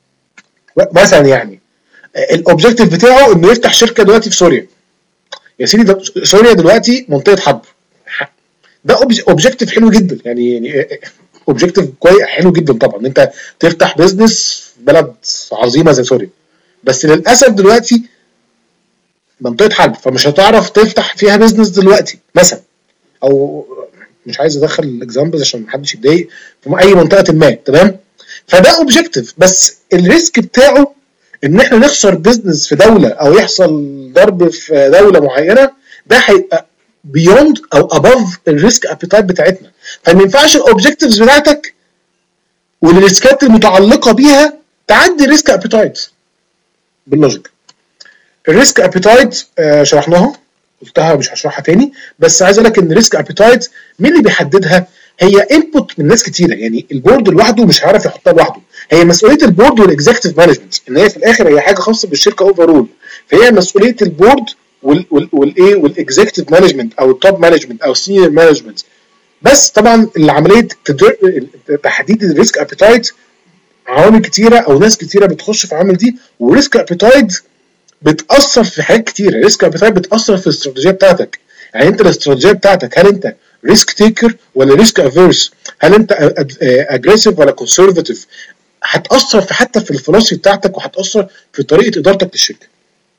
مثلا يعني الاوبجكتيف بتاعه انه يفتح شركه دلوقتي في سوريا. يا سيدي سوريا دلوقتي منطقه حرب، ده اوبجكتيف حلو جدا، يعني يعني اوبجكتيف كويس حلو جدا طبعا ان انت تفتح بيزنس في بلد عظيمه زي سوريا، بس للاسف دلوقتي منطقه حرب، فمش هتعرف تفتح فيها بيزنس دلوقتي مثلا، او مش عايز ادخل الاكزامبلز عشان محدش يتضايق، في اي منطقه ما، تمام؟ فده اوبجكتيف، بس الريسك بتاعه ان احنا نخسر بيزنس في دوله او يحصل ضرب في دوله معينه، ده هيبقى بيوند او اباف الريسك ابيتايت بتاعتنا. فما ينفعش الاوبجكتيفز بتاعتك والريسكات المتعلقه بيها تعدي الريسك ابيتايت باللوجيك. الريسك ابيتايت آه شرحناها، قلتها مش هشرحها تاني، بس عايز اقول لك ان الريسك ابيتايت مين اللي بيحددها؟ هي انبوت من ناس كتيره، يعني البورد لوحده مش هيعرف يحطها لوحده، هي مسؤوليه البورد والاكزيكتيف مانجمنت، ان هي في الاخر هي حاجه خاصه بالشركه اوفرول، فهي مسؤوليه البورد والايه والاكزيكتيف مانجمنت او التوب مانجمنت او السينيور مانجمنت. بس طبعا العمليه تحديد الريسك ابيتايت عوامل كتيره او ناس كتيره بتخش في العمل دي، والريسك ابيتايت بتاثر في حاجات كتيره. الريسك ابيتايت بتاثر في الاستراتيجيه بتاعتك، يعني انت الاستراتيجيه بتاعتك هل انت ريسك تيكر ولا ريسك افيرس؟ هل انت اجريسيف ولا كونسرفاتيف؟ هتاثر في حتى في الفلوسفي بتاعتك، وهتاثر في طريقه ادارتك للشركه.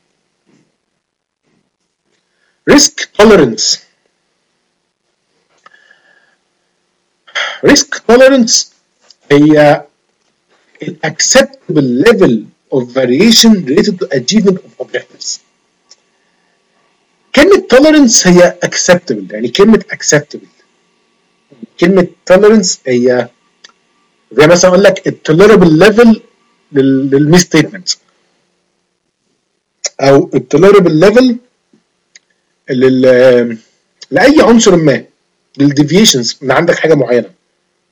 ريسك توليرنس. ريسك توليرنس هي acceptable level of variation related to achievement of objectives. كلمة tolerance هي acceptable، يعني كلمة acceptable، كلمة tolerance هي زي مثلا اقول لك التوليربل ليفل للميس ستيتمنت، او التوليربل ليفل لاي عنصر ما، للديفيشنز من عندك حاجة معينة.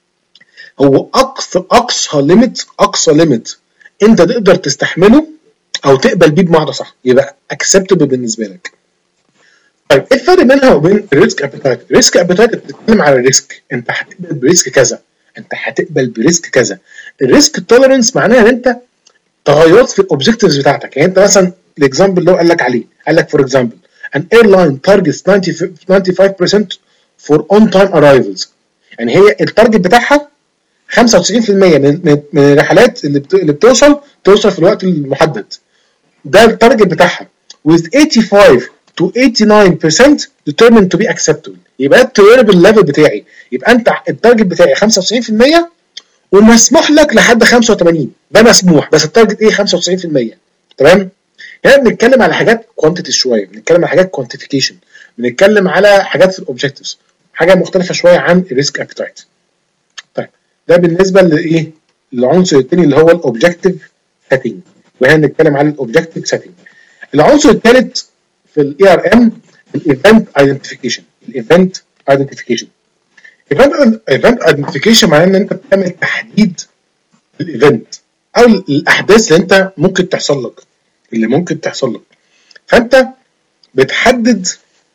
هو اقصى اقصى ليميت اقصى ليميت انت تقدر تستحمله او تقبل بيه بمعنى صح، يبقى اكسبتبل بالنسبه لك. طيب ايه الفرق بينها وبين الريسك ابيتايت؟ الريسك ابيتايت بتتكلم على الريسك، انت هتقبل بريسك كذا، انت هتقبل بريسك كذا. الريسك توليرنس معناها ان انت تغيرات في الاوبجكتيفز بتاعتك. يعني انت مثلا الاكزامبل اللي هو قال لك عليه، قال لك فور اكزامبل an airline targets ninety-five percent for on time arrivals. يعني هي التارجت بتاعها خمسة وتسعين بالمية من من من الرحلات اللي بت... اللي بتوصل توصل في الوقت المحدد. ده التارجت بتاعها with eighty-five to eighty-nine percent determined to be acceptable. يبقى التوليربل ليفل بتاعي، يبقى انت التارجت بتاعي خمسة وتسعين بالمية ومسموح لك لحد خمسة وثمانين، ده مسموح، بس التارجت ايه خمسة وتسعين بالمية. تمام؟ هنا بنتكلم على حاجات كوانتيتي شويه، بنتكلم على حاجات كوانتيفيكيشن، بنتكلم على حاجات في الاوبجكتيفز، حاجه مختلفه شويه عن الريسك ابيتايت. طيب ده بالنسبه لايه؟ العنصر الثاني اللي هو الاوبجكتيف سيتنج، وهنا بنتكلم على الاوبجكتيف سيتنج. العنصر الثالث في الاي ار ام الايفنت ايدنتيفيكيشن. الايفنت ايدنتيفيكيشن ايفنت ايفنت ايدنتيفيكيشن معناه ان انت بتعمل تحديد الايفنت او الاحداث اللي انت ممكن تحصل لك اللي ممكن تحصل لك فانت بتحدد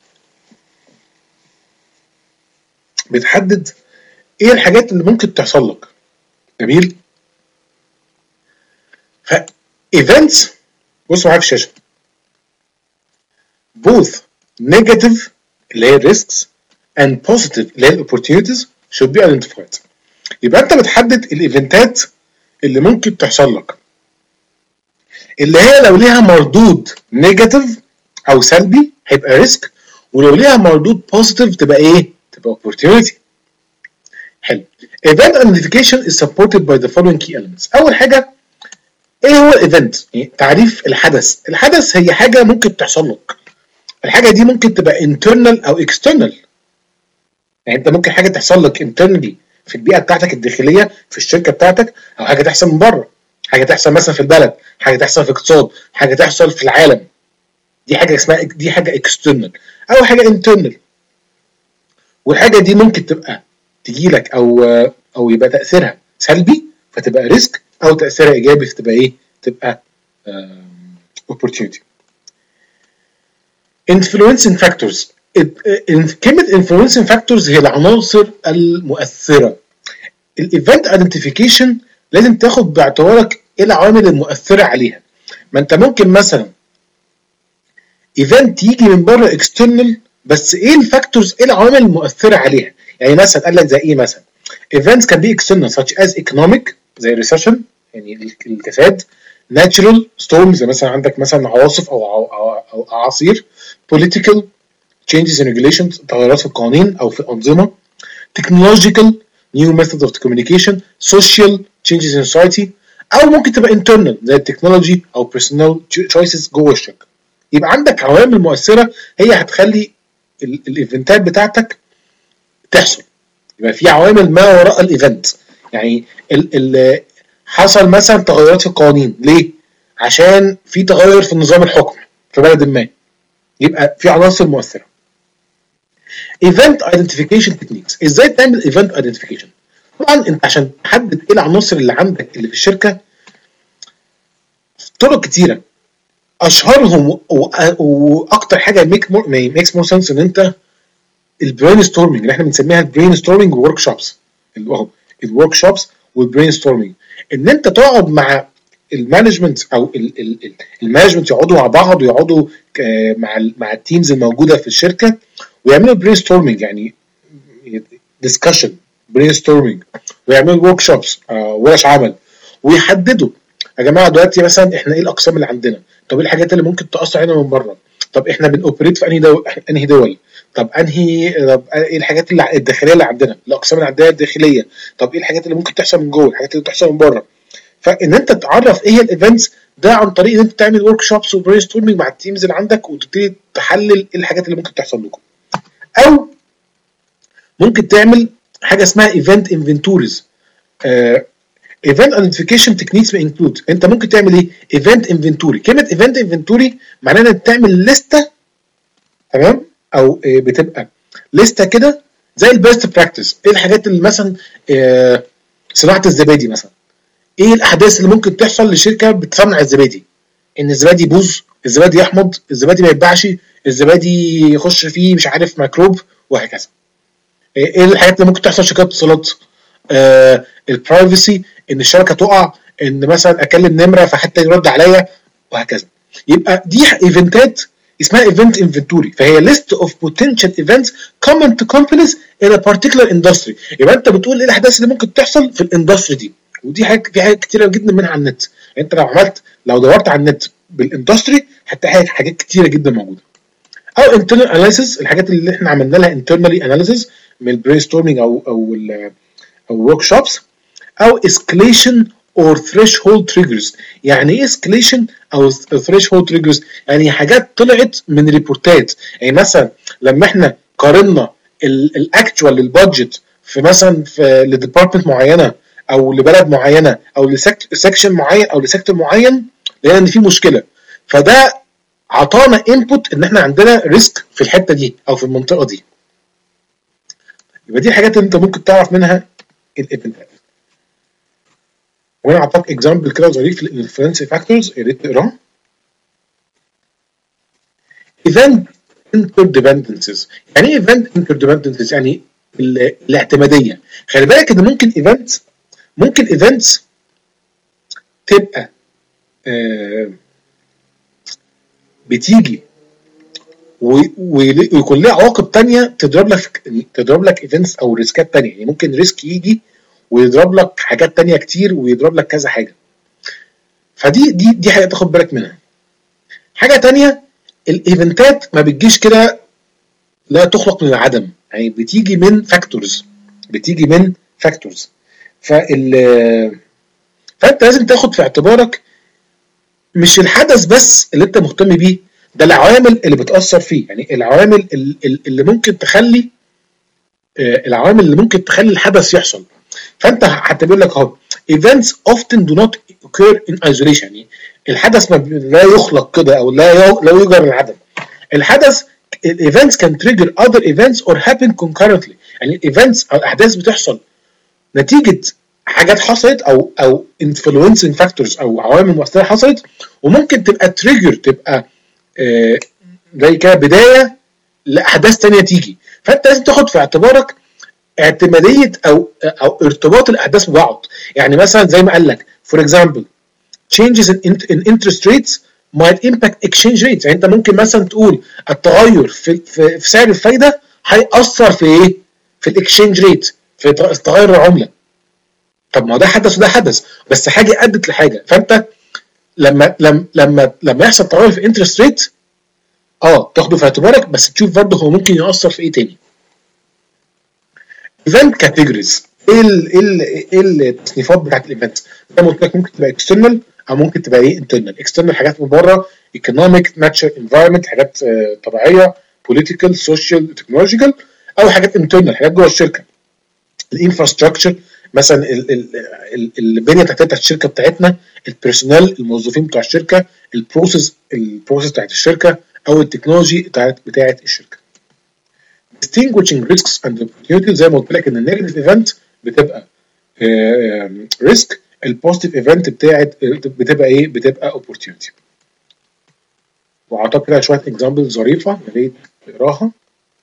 بتحدد ايه الحاجات اللي ممكن تحصل لك. جميل. ف events بصوا معايا في الشاشه both negative اللي هي risks and positive اللي هي opportunities should be identified. يبقى انت بتحدد الايفنتات اللي ممكن تحصل لك، اللي هي لو ليها مردود نيجاتيف او سلبي هيبقى ريسك، ولو ليها مردود بوزيتيف تبقى ايه؟ تبقى opportunity. حلو. event identification is supported by the following key elements. اول حاجه ايه هو الايفنت؟ يعني تعريف الحدث. الحدث هي حاجه ممكن تحصل لك، الحاجه دي ممكن تبقى internal او external. يعني انت ممكن حاجه تحصل لك internally في البيئه بتاعتك الداخليه في الشركه بتاعتك، او حاجه تحصل من بره، حاجه تحصل مثلا في البلد، حاجه تحصل في اقتصاد، حاجه تحصل في العالم. دي حاجه اسمها دي حاجه external او حاجه internal. والحاجه دي ممكن تبقى تجي لك او او يبقى تاثيرها سلبي فتبقى ريسك، او تاثيرها ايجابي فتبقى ايه؟ تبقى opportunity. influencing factors. كلمه influencing factors هي العناصر المؤثره. الايفنت ايدنتيفيكيشن لازم تاخد باعتبارك ايه العوامل المؤثره عليها. ما انت ممكن مثلا ايفنت يجي من بره اكسترنال، بس ايه الفاكتورز، ايه العوامل المؤثره عليها. يعني مثلا قال لك زي ايه؟ مثلا events can be external such as economic زي recession يعني الكساد، natural storms زي مثلا عندك مثلا عواصف او او او اعاصير، political changes in regulations تغيرات في القوانين او في الانظمه، technological new methods of communication، social changes in society، او ممكن تبقى internal زي التكنولوجي او personal choices جوه الشركه. يبقى عندك عوامل مؤثره هي هتخلي الايفنتات بتاعتك تحصل. يبقى في عوامل ما وراء الايفنت. يعني ال ال حصل مثلا تغيرات في القوانين، ليه؟ عشان في تغير في نظام الحكم في بلد ما، يبقى في عناصر مؤثره. event identification techniques. ازاي تعمل event identification؟ طبعا انت عشان تحدد ايه العناصر اللي عندك اللي في الشركه طرق كتيره، اشهرهم واكتر حاجه ميك ميكس مور سنس ان انت البرين ستورمنج اللي احنا بنسميها البرين ستورمنج وورك شوبس، اللي هو الورك شوبس والبرين ستورمنج، ان انت تقعد مع المانجمنت او المانجمنت يقعدوا مع بعض ويقعدوا مع ال مع التيمز الموجوده في الشركه ويعملوا برين ستورمنج، يعني ديسكشن برين ستورمنج، ويعملوا ورك شوبس ورش عمل، ويحددوا يا جماعه دلوقتي مثلا احنا ايه الاقسام اللي عندنا، طب ايه الحاجات اللي ممكن تاثر علينا من بره، طب احنا بنوبريت في انهي دول انهي دول طب انهي طب ايه الحاجات اللي الداخليه اللي عندنا، الاقسام اللي عندنا الداخليه، طب ايه الحاجات اللي ممكن تحصل من جوه، الحاجات اللي بتحصل من بره. فان انت تعرف ايه هي الايفنتس ده عن طريق ان انت تعمل ورك شوبس وبرين ستورمنج مع التيمز اللي عندك وتبتدي تحلل ايه الحاجات اللي ممكن تحصل لكم. او ممكن تعمل حاجه اسمها ايفنت انفنتوريز. ايفنت ايدنتيفيكيشن تكنيكس انكلود، انت ممكن تعمل ايه؟ ايفنت انفنتوري. كلمه ايفنت انفنتوري معناها انك تعمل لسته، تمام؟ او بتبقى لسته كده زي البيست براكتس، ايه الحاجات اللي مثلا صناعه الزبادي مثلا، ايه الاحداث اللي ممكن تحصل لشركه بتصنع الزبادي، ان الزبادي يبوظ، الزبادي يحمض، الزبادي ما يتباعش، الزبادي يخش فيه مش عارف ميكروب وهكذا. ايه الحاجات اللي ممكن تحصل شبكات اتصالات؟ آه البرايفسي، ان الشبكه تقع، ان مثلا اكلم نمره فحتى يرد عليا وهكذا. يبقى دي ايفنتات اسمها ايفنت انفنتوري، فهي list of potential events common to companies in a particular industry. يبقى انت بتقول ايه الاحداث اللي ممكن تحصل في الاندستري دي، ودي حاجه في حاجات كتيره جدا منها على النت. يعني انت لو عملت لو دورت على النت بالاندستري هتلاقي حاجات كتيره جدا موجوده. او internal analysis، الحاجات اللي احنا عملنا لها internally analysis من البرين ستورمينج او او ال او ورك شوبس. او escalation or threshold triggers. يعني ايه escalation او threshold triggers؟ يعني حاجات طلعت من ريبورتات. يعني مثلا لما احنا قارنا الاكتوال البادجت في مثلا في لديبارتمنت معينه او لبلد معينه او لسكشن معين او لسيكتور معين، لقينا ان في مشكله، فده عطانا انبوت ان احنا عندنا ريسك في الحته دي او في المنطقه دي. يبقى دي الحاجات اللي انت ممكن تعرف منها الايفنتات. وانا اعطاك اكزامبل كده ظريف للانفلونس فاكتورز، يا ريت تقراه. ايفنت انترديبندنسز. يعني ايه ايفنت انترديبندنسز؟ يعني الاعتماديه. خلي بالك ان ممكن ايفنت ممكن ايفنتس تبقى آه بتيجي ويكون لها عواقب تانية تضرب لك تضرب لك ايفنتس او ريسكات تانية. يعني ممكن ريسك يجي ويضرب لك حاجات تانية كتير ويضرب لك كذا حاجة. فدي دي دي حاجة تاخد بالك منها. حاجة تانية، الايفنتات ما بتجيش كده، لا تخلق من العدم، يعني بتيجي من فاكتورز بتيجي من فاكتورز فال فانت لازم تاخد في اعتبارك مش الحدث بس اللي انت مهتم بيه، ده العوامل اللي بتأثر فيه. يعني العوامل اللي ممكن تخلي العوامل اللي ممكن تخلي الحدث يحصل. فانت حتى بيقول لك اهو events often do not occur in isolation. يعني الحدث ما لا يخلق كده او لا لا يوجد من العدم. الحدث events can trigger other events or happen concurrently. يعني events او احداث بتحصل نتيجه حاجات حصلت او او influencing factors او عوامل مؤثره حصلت، وممكن تبقى تريجر، تبقى آه زي كده بدايه لاحداث ثانيه تيجي. فانت لازم تاخد في اعتبارك اعتماديه او او ارتباط الاحداث ببعض. يعني مثلا زي ما قال لك for example changes in, in interest rates might impact exchange rates. يعني انت ممكن مثلا تقول التغير في في, في سعر الفايده هيأثر في ايه؟ في الاكسشينج ريت، في تغير العمله. طب ما ده حدث وده حدث، بس حاجه ادت لحاجه. فانت لما لما لما لما يحصل تغير في انترست ريت اه تاخده في اعتبارك، بس تشوف برضه هو ممكن يأثر في ايه تاني. ايفنت كاتيجوريز، ايه ال ايه التصنيفات بتاعت الايفنت؟ زي ما قلت لك ممكن تبقى اكسترنال او ممكن تبقى ايه انترنال. اكسترنال حاجات من بره، ايكونوميك، ناتشر، انفايرمنت حاجات طبيعيه، بوليتيكال، سوشيال، تكنولوجيكال. او حاجات انترنال حاجات جوه الشركه، الانفراستراكشر مثلا البنيه التحتيه بتاعت الشركه بتاعتنا، البيرسونال الموظفين بتوع الشركه، البروسيس البروسيس بتاعت الشركه، او التكنولوجي بتاعت بتاعت الشركه. distinguishing risks and opportunities، زي ما قلت لك ان النيجاتيف ايفنت بتبقى ريسك، البوزيتيف ايفنت بتاعت بتبقى ايه؟ بتبقى opportunity. واعتقد كده شويه اكزامبل ظريفه يا ريت تقراها.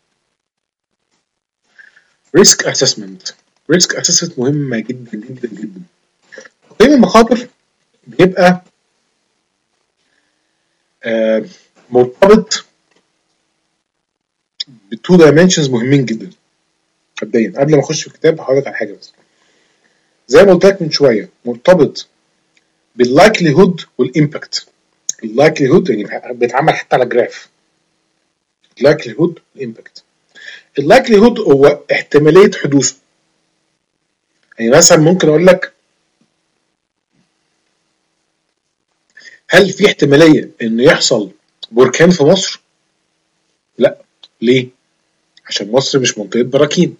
ريسك اسسمنت. ريسك اسسمنت مهمه جدا جدا جدا. تقييم المخاطر بيبقى آه مرتبط بتو دايمنشنز مهمين جدا. مبدئيا قبل ما اخش في الكتاب هقول لك على حاجه بس. زي ما قلت لك من شويه مرتبط باللايكليهود والامباكت. اللايكليهود يعني بيتعمل حتى على جراف. اللايكليهود والامباكت. اللايكليهود هو احتماليه حدوثه. يعني مثلا ممكن اقول لك هل في احتماليه انه يحصل بركان في مصر؟ لا. ليه؟ عشان مصر مش منطقه براكين.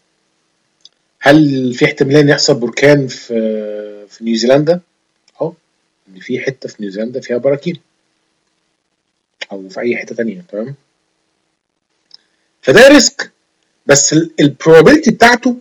هل في احتماليه ان يحصل بركان في في نيوزيلندا؟ اه ان في حته في نيوزيلندا فيها براكين، او في اي حته تانية. تمام؟ فده ريسك، بس البروبابيلتي بتاعته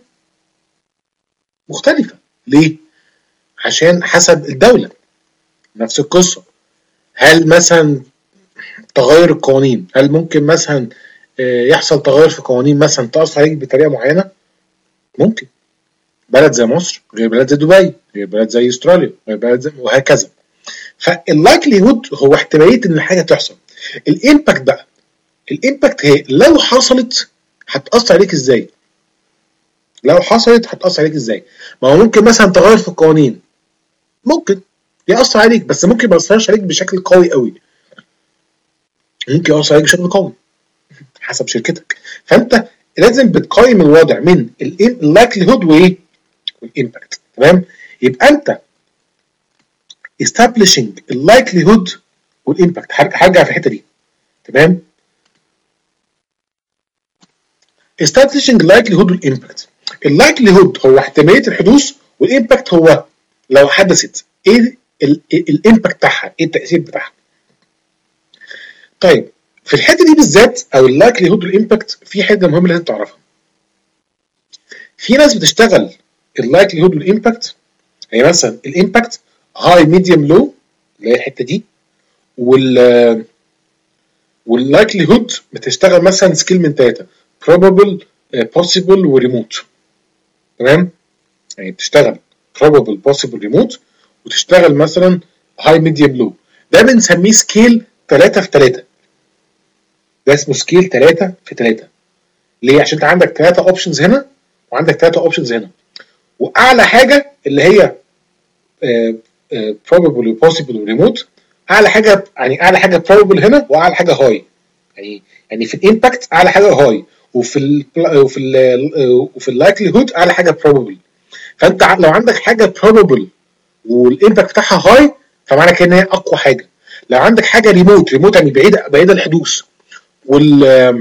مختلفه. ليه؟ عشان حسب الدوله. نفس القصه، هل مثلا تغير القوانين، هل ممكن مثلا يحصل تغير في قوانين مثلا تأثر عليك بطريقه معينه؟ ممكن. بلد زي مصر غير بلد زي دبي غير بلد زي استراليا غير بلد زي وهكذا. فاللايكلي هود هو احتماليه ان الحاجه تحصل. الامباكت بقى، الامباكت هي لو حصلت هتأثر عليك ازاي؟ لو حصلت هتأثر عليك ازاي؟ ما هو ممكن مثلا تغير في القوانين، ممكن يأثر عليك، بس ممكن ما يأثرش عليك بشكل قوي قوي، ممكن يأثر عليك بشكل قوي حسب شركتك. فانت لازم بتقيم الوضع من اللايكلي هود وايه؟ والامباكت. تمام؟ يبقى انت establishing اللايكلي هود والامباكت. هرجع في الحته دي. تمام؟ establishing likelihood والامباكت. اللايكليهود هو احتماليه الحدوث، والامباكت هو لو حدثت ايه الامباكت بتاعها، ايه التاثير بتاعها. طيب في الحته دي بالذات او اللايكليهود والامباكت في حاجه مهمه لازم تعرفها. في ناس بتشتغل اللايكليهود والامباكت، يعني مثلا الامباكت هاي ميديوم لو اللي هي الحته دي، وال واللايكليهود بتشتغل مثلا سكيل من ثلاثه: probable possible وريموت. تمام؟ يعني بتشتغل probable possible remote، وتشتغل مثلا high medium low. ده بنسميه سكيل ثلاثة في ثلاثة. ده اسمه سكيل ثلاثة في ثلاثة. ليه؟ عشان انت عندك ثلاثة اوبشنز هنا وعندك ثلاثة اوبشنز هنا، واعلى حاجه اللي هي uh, uh, probable possible remote. اعلى حاجه يعني اعلى حاجه probable هنا، واعلى حاجه high. يعني يعني في الامباكت اعلى حاجه high، وفي ال وفي ال وفي اللايكليهود اعلى حاجه probable. فانت لو عندك حاجه probable والامباكت بتاعها هاي، فمعنى كده ان هي اقوى حاجه. لو عندك حاجه ريموت، ريموت يعني بعيده بعيده الحدوث، وال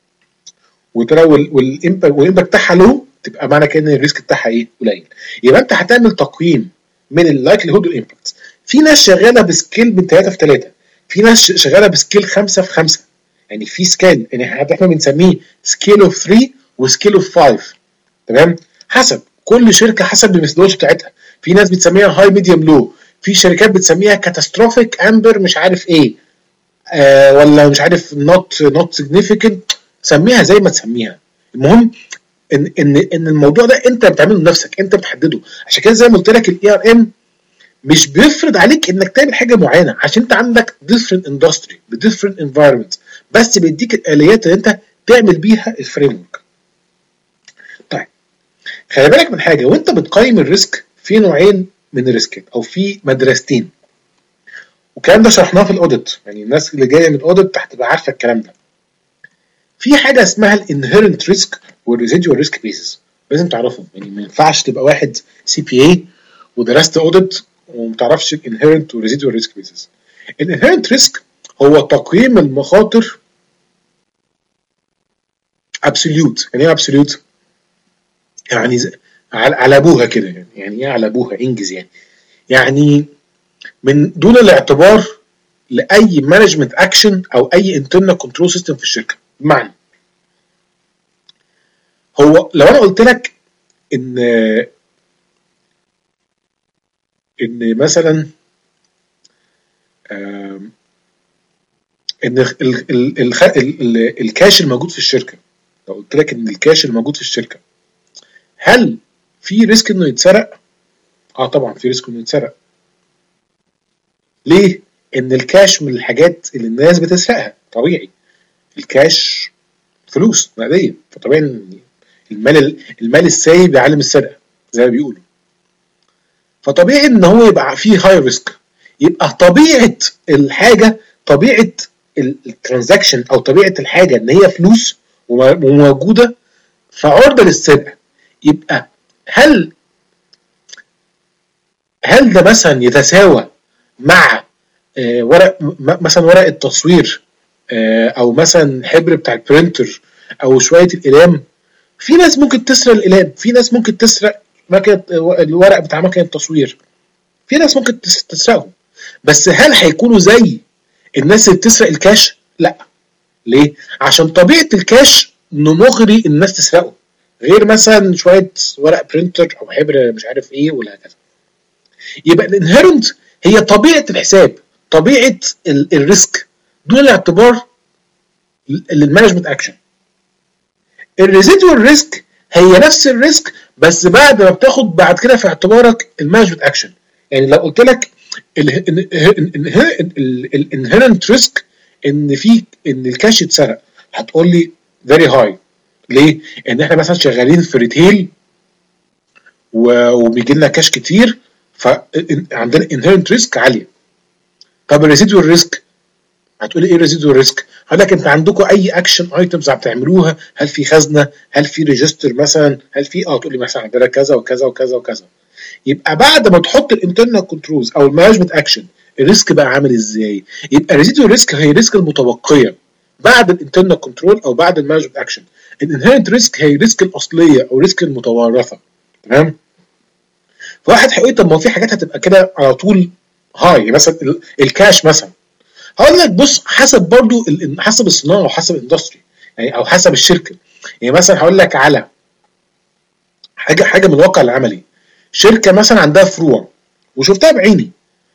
والامباكت بتاعها لو، تبقى معنى كده ان الريسك بتاعها ايه؟ قليل. يبقى انت هتعمل تقييم من اللايكليهود والامباكت. في ناس شغاله بسكيل من ثلاثة في ثلاثة، في ناس شغاله بسكيل خمسة في خمسة. يعني في سكيل يعني احنا بنسميه سكيل اوف ثلاثة وسكيل اوف خمسة. تمام؟ حسب كل شركه حسب الميثودولوجي بتاعتها. في ناس بتسميها هاي ميديوم لو، في شركات بتسميها كاتاستروفيك امبر مش عارف ايه، آه ولا مش عارف نوت نوت سيجنيفيكانت، سميها زي ما تسميها. المهم ان ان ان الموضوع ده انت بتعمله لنفسك، انت بتحدده. عشان كده زي ما قلت لك الاي ار ام مش بيفرض عليك انك تعمل حاجه معينه، عشان انت عندك different industry ب different environment، بس بيديك الاليات اللي انت تعمل بيها الفريم ورك. طيب خلي بالك من حاجه، وانت بتقيم الريسك في نوعين من الريسكات او في مدرستين، والكلام ده شرحناه في الاوديت. يعني الناس اللي جايه من الاوديت هتبقى عارفه الكلام ده. في حاجه اسمها الانهيرنت ريسك والريزيدوال ريسك بيسز، لازم تعرفهم. يعني ما ينفعش تبقى واحد سي بي اي ودرست اوديت وما تعرفش الانهيرنت والريزيدوال ريسك بيسز. الانهيرنت ريسك هو تقييم المخاطر ابسوليوت. يعني ايه ابسوليوت؟ يعني على ابوها كده. يعني يعني ايه على ابوها؟ انجز يعني يعني من دون الاعتبار لاي مانجمنت اكشن او اي انترنال كنترول سيستم في الشركه. بمعنى هو لو انا قلت لك ان ان مثلا ان الكاش الموجود في الشركه، لو قلت لك ان الكاش الموجود في الشركه هل في ريسك انه يتسرق؟ اه طبعا في ريسك انه يتسرق. ليه؟ ان الكاش من الحاجات اللي الناس بتسرقها. طبيعي الكاش فلوس نقديه، فطبيعي المال المال السايب يعلم السرقه زي ما بيقولوا. فطبيعي ان هو يبقى فيه هاي ريسك. يبقى طبيعه الحاجه، طبيعه الترانزاكشن او طبيعه الحاجه ان هي فلوس وموجوده فعرضه للسرقه. يبقى هل هل ده مثلا يتساوى مع آه ورق مثلا ورق التصوير، آه او مثلا حبر بتاع البرينتر او شويه الاقلام؟ في ناس ممكن تسرق الاقلام، في ناس ممكن تسرق مكنه الورق بتاع مكنه التصوير، في ناس ممكن تسرقهم. بس هل هيكونوا زي الناس اللي بتسرق الكاش؟ لا. ليه؟ عشان طبيعه الكاش انه مغري الناس تسرقه، غير مثلا شويه ورق برينتر او حبر مش عارف ايه وهكذا. يبقى الانهيرنت هي طبيعه الحساب، طبيعه الريسك دون الاعتبار للمانجمنت اكشن. الريزيدوال ريسك هي نفس الريسك بس بعد ما بتاخد بعد كده في اعتبارك المانجمنت اكشن. يعني لو قلت لك الانهيرنت ريسك ان في ان الكاش اتسرق، هتقول لي فيري هاي. ليه؟ ان احنا مثلا شغالين في ريتيل وبيجي لنا كاش كتير فعندنا انهيرنت ريسك عاليه. طب الريزيدوال ريسك هتقولي ايه ريزيدوال ريسك؟ هقول لك انت عندكم اي اكشن ايتمز بتعملوها، هل في خزنه، هل في ريجستر مثلا، هل في اه تقول لي مثلا عندنا كذا وكذا وكذا وكذا. يبقى بعد ما تحط الانترنال كنترولز او المانجمنت اكشن الريسك بقى عامل ازاي؟ يبقى الريزيدوال ريسك هي الريسك المتبقيه بعد الانترنال كنترول او بعد المانجمنت اكشن. الانهيرنت ريسك هي الريسك الاصليه او الريسك المتورثه. تمام؟ فواحد هيقول طب ما في حاجات هتبقى كده على طول هاي، مثلا الكاش مثلا. هقول لك بص حسب برضو حسب الصناعه وحسب الاندستري يعني او حسب الشركه. يعني مثلا هقول لك على حاجه حاجه من الواقع العملي. شركه مثلا عندها فروع وشفتها بعيني،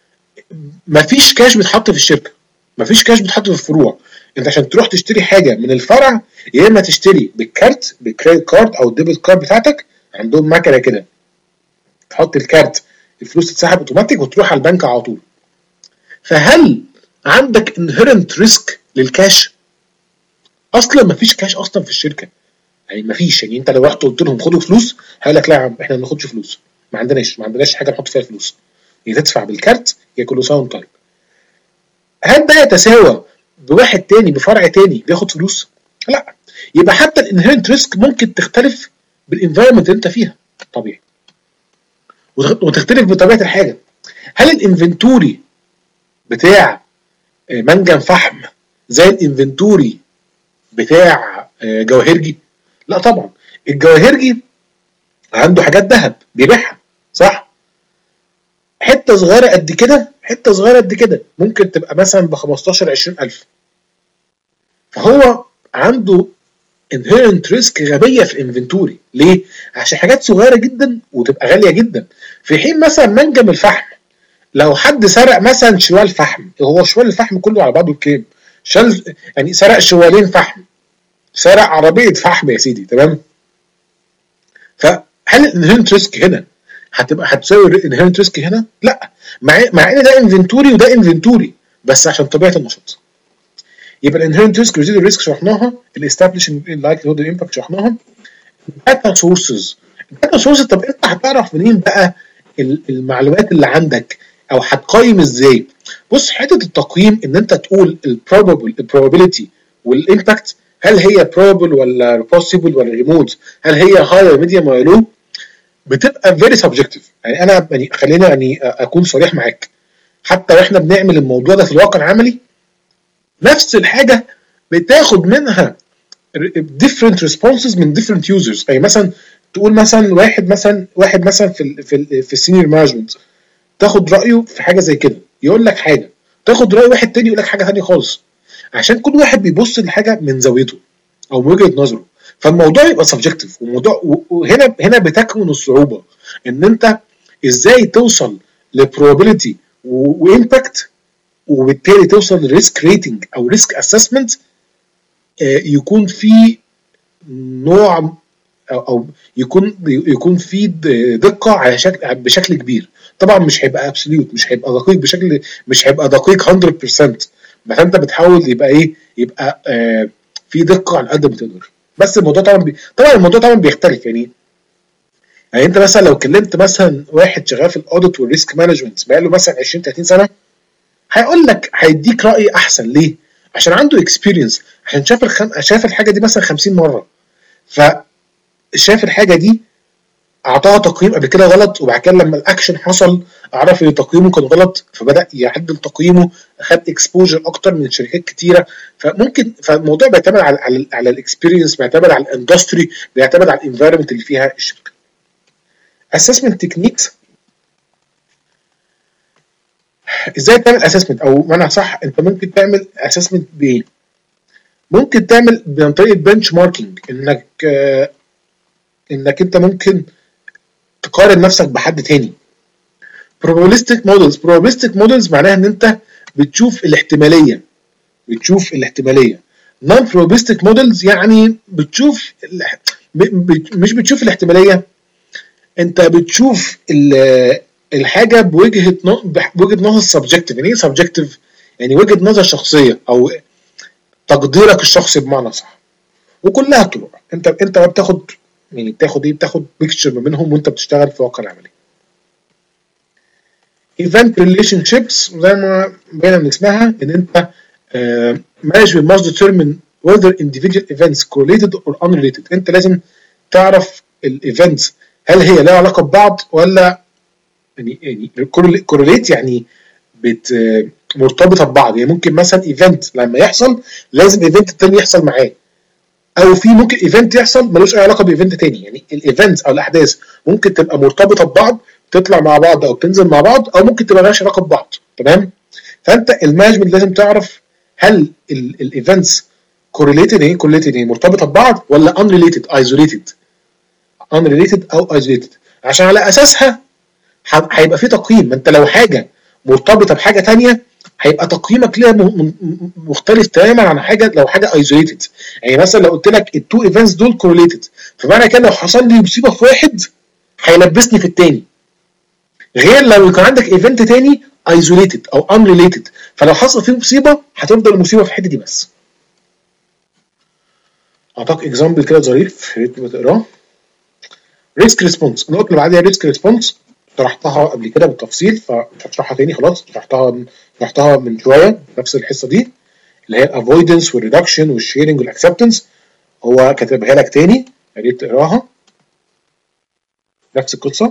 مفيش كاش بيتحط في الشركه، مفيش كاش بيتحط في الفروع. انت عشان تروح تشتري حاجه من الفرع يا اما تشتري بالكارت بالكريدت كارد او الديبت كارد بتاعتك، عندهم مكنه كده تحط الكارت الفلوس تتسحب اوتوماتيك وتروح على البنك على طول. فهل عندك انهيرنت ريسك للكاش؟ اصلا مفيش كاش اصلا في الشركه، يعني مفيش. يعني انت لو رحت قلت لهم خدوا فلوس هيقول لك لا يا عم احنا ما بناخدش فلوس، ما عندناش ما عندناش حاجه نحط فيها فلوس، يا تدفع بالكارت يا كله ساوند طيب. هل ده يتساوى بواحد تاني بفرع تاني بياخد فلوس؟ لا. يبقى حتى الانهيرنت ريسك ممكن تختلف بالانفايرمنت اللي انت فيها طبيعي، وتختلف بطبيعه الحاجه. هل الانفنتوري بتاع منجم فحم زي الانفنتوري بتاع جواهرجي؟ لا طبعا. الجواهرجي عنده حاجات ذهب بيبيعها صح، حته صغيره قد كده حته صغيره قد كده ممكن تبقى مثلا ب خمستاشر عشرين الف، فهو عنده inherent risk غبيه في الانفنتوري. ليه؟ عشان حاجات صغيره جدا وتبقى غاليه جدا. في حين مثلا منجم الفحم لو حد سرق مثلا شوال فحم، هو شوال الفحم كله على بعضه بكام؟ شال يعني سرق شوالين فحم، سرق عربيه فحم يا سيدي، تمام؟ فهل الانهيرنت ريسك هنا هتبقى هتساوي الانهيرنت ريسك هنا؟ لا، مع مع ان ده انفنتوري وده انفنتوري بس عشان طبيعه النشاط. يبقى الانهيرنت ريسك والريزيدوال ريسك شرحناها، الاستابليشنج لايكليهود امباكت شرحناها، الداتا سورسز. الداتا سورسز طب انت هتعرف منين بقى المعلومات اللي عندك او هتقيم ازاي؟ بص حته التقييم ان انت تقول البروبابل البروبابيلتي والامباكت، هل هي بروبابل ولا بوسيبل ولا ريموت، هل هي هاي ولا ميديوم ولا لو، بتبقى فيري سبجكتيف. يعني انا يعني خلينا يعني اكون صريح معاك، حتى واحنا بنعمل الموضوع ده في الواقع العملي نفس الحاجه بتاخد منها different responses من different users. يعني مثلا تقول مثلا واحد مثلا واحد مثلا في ال في ال في السينيور مانجمنت تاخد رايه في حاجه زي كده يقول لك حاجه، تاخد راي واحد تاني يقول لك حاجه ثانيه خالص، عشان كل واحد بيبص لحاجه من زاويته او من وجهه نظره. فالموضوع يبقى سبجكتيف، وموضوع وهنا هنا بتكمن الصعوبه ان انت ازاي توصل لبروبابيلتي وامباكت وبالتالي توصل لريسك ريتنج او ريسك اسسمنت يكون في نوع او يكون يكون في دقه على شكل بشكل كبير. طبعا مش هيبقى ابسوليوت، مش هيبقى دقيق بشكل مش هيبقى دقيق مية بالمية، بس انت بتحاول يبقى ايه يبقى آه في دقه على قد ما تقدر. بس الموضوع طبعا بي... طبعا الموضوع طبعا بيختلف. يعني يعني انت مثلا لو كلمت مثلا واحد شغال في الاوديت والريسك مانجمنت بقاله مثلا عشرين تلاتين سنه هيقول لك هيديك راي احسن. ليه؟ عشان عنده اكسبيرينس، عشان شاف الخم... شاف الحاجه دي مثلا خمسين مره، فشاف الحاجه دي اعطاها تقييم قبل كده غلط، وبعد كده لما الاكشن حصل عرف ان تقييمه كان غلط فبدا يعدل تقييمه، خد اكسبوجر اكتر من شركات كتيره. فممكن فالموضوع بيعتمد على على, على الاكسبيرينس، بيعتمد على الاندستري، بيعتمد على الانفايرمنت اللي فيها الشركه. اسسمنت تكنيكس، ازاي تعمل اسسمنت او معنى صح انت ممكن تعمل اسسمنت بايه؟ ممكن تعمل عن طريق البنش ماركينج، انك آه انك انت ممكن تقارن نفسك بحد تاني. probabilistic models probabilistic models معناها ان انت بتشوف الاحتماليه بتشوف الاحتماليه non probabilistic models يعني بتشوف ب... ب... مش بتشوف الاحتماليه، انت بتشوف الحاجه بوجهه بوجهه نظر subjective. يعني ايه subjective؟ يعني وجهه نظر شخصيه او تقديرك الشخصي بمعنى صح، وكلها طرق. انت انت بتاخد يعني بتاخد ايه بتاخد بيكتشر ما بينهم وانت بتشتغل في واقع العملي. event relationships زي ما بينا من اسمها ان انت uh, management must determine whether individual events correlated or unrelated. انت لازم تعرف الايفنتس هل هي لها علاقه ببعض ولا يعني يعني correlate يعني بت مرتبطه ببعض. يعني ممكن مثلا ايفنت لما يحصل لازم ايفنت التاني يحصل معاه، او في ممكن ايفنت يحصل ملوش اي علاقه بايفنت تاني. يعني الايفنتس او الاحداث ممكن تبقى مرتبطه ببعض، تطلع مع بعض او تنزل مع بعض، او ممكن تبقى مالهاش علاقه ببعض. تمام؟ فانت المانجمنت لازم تعرف هل الايفنتس كورليتد ايه كورليتد ايه مرتبطه ببعض ولا انريليتد ايزوليتد unrelated او isolated، عشان على اساسها هيبقى في تقييم. ما انت لو حاجه مرتبطه بحاجه ثانيه هيبقى تقييمك ليها مختلف تماما عن حاجه لو حاجه isolated. يعني مثلا لو قلت لك التو ايفنتس دول correlated، فمعنى كده لو حصل لي مصيبه في واحد هيلبسني في الثاني، غير لو يكون عندك ايفنت ثاني isolated او unrelated، فلو حصل فيه مصيبه هتفضل المصيبه في الحته دي بس. اعطاك اكزامبل كده ظريف يا ريت تبقى تقراه. ريسك ريسبونس، النقطه اللي بعديها ريسك ريسبونس شرحتها قبل كده بالتفصيل فمش هشرحها تاني، خلاص شرحتها شرحتها من شويه نفس الحصه دي اللي هي الافويدنس والريدكشن والشيرنج والاكسبتنس. هو كاتبها لك تاني يا ريت تقراها، نفس القصه.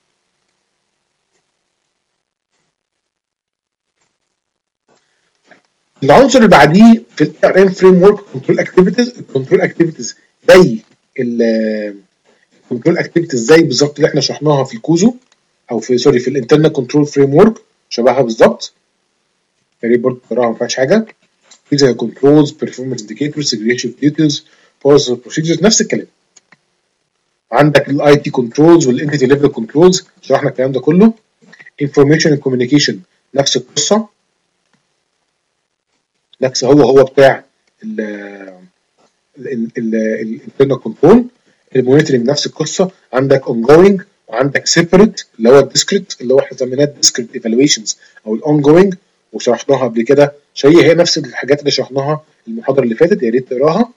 العنصر اللي بعديه في ال إيه آر إم فريم ورك كنترول اكتيفيتيز. الكنترول اكتيفيتيز زي الكنترول اكتيفيتيز زي بالظبط اللي احنا شرحناها في الكوزو او في سوري في الانترنال كنترول فريم ورك، شبهها بالظبط. يا ريت برضه تقراها ما فيهاش حاجه. في زي كنترولز، بيرفورمانس انديكيتورز، سيجريشن ديوتيز، بوليسي بروسيجرز، نفس الكلام. عندك الاي تي كنترولز والانتيتي ليفل كنترولز، شرحنا الكلام ده كله. انفورميشن اند كوميونيكيشن نفس القصه، نفس هو هو بتاع الانترنال كنترول. المونيتورنج نفس القصه، عندك اون جوينج وعندك سيبريت اللي هو الديسكريت اللي هو احنا سميناه ديسكريت ايفالويشنز او الاون جوينج وشرحناها قبل كده. شيء هي نفس الحاجات اللي شرحناها المحاضره اللي فاتت، يا ريت تقراها.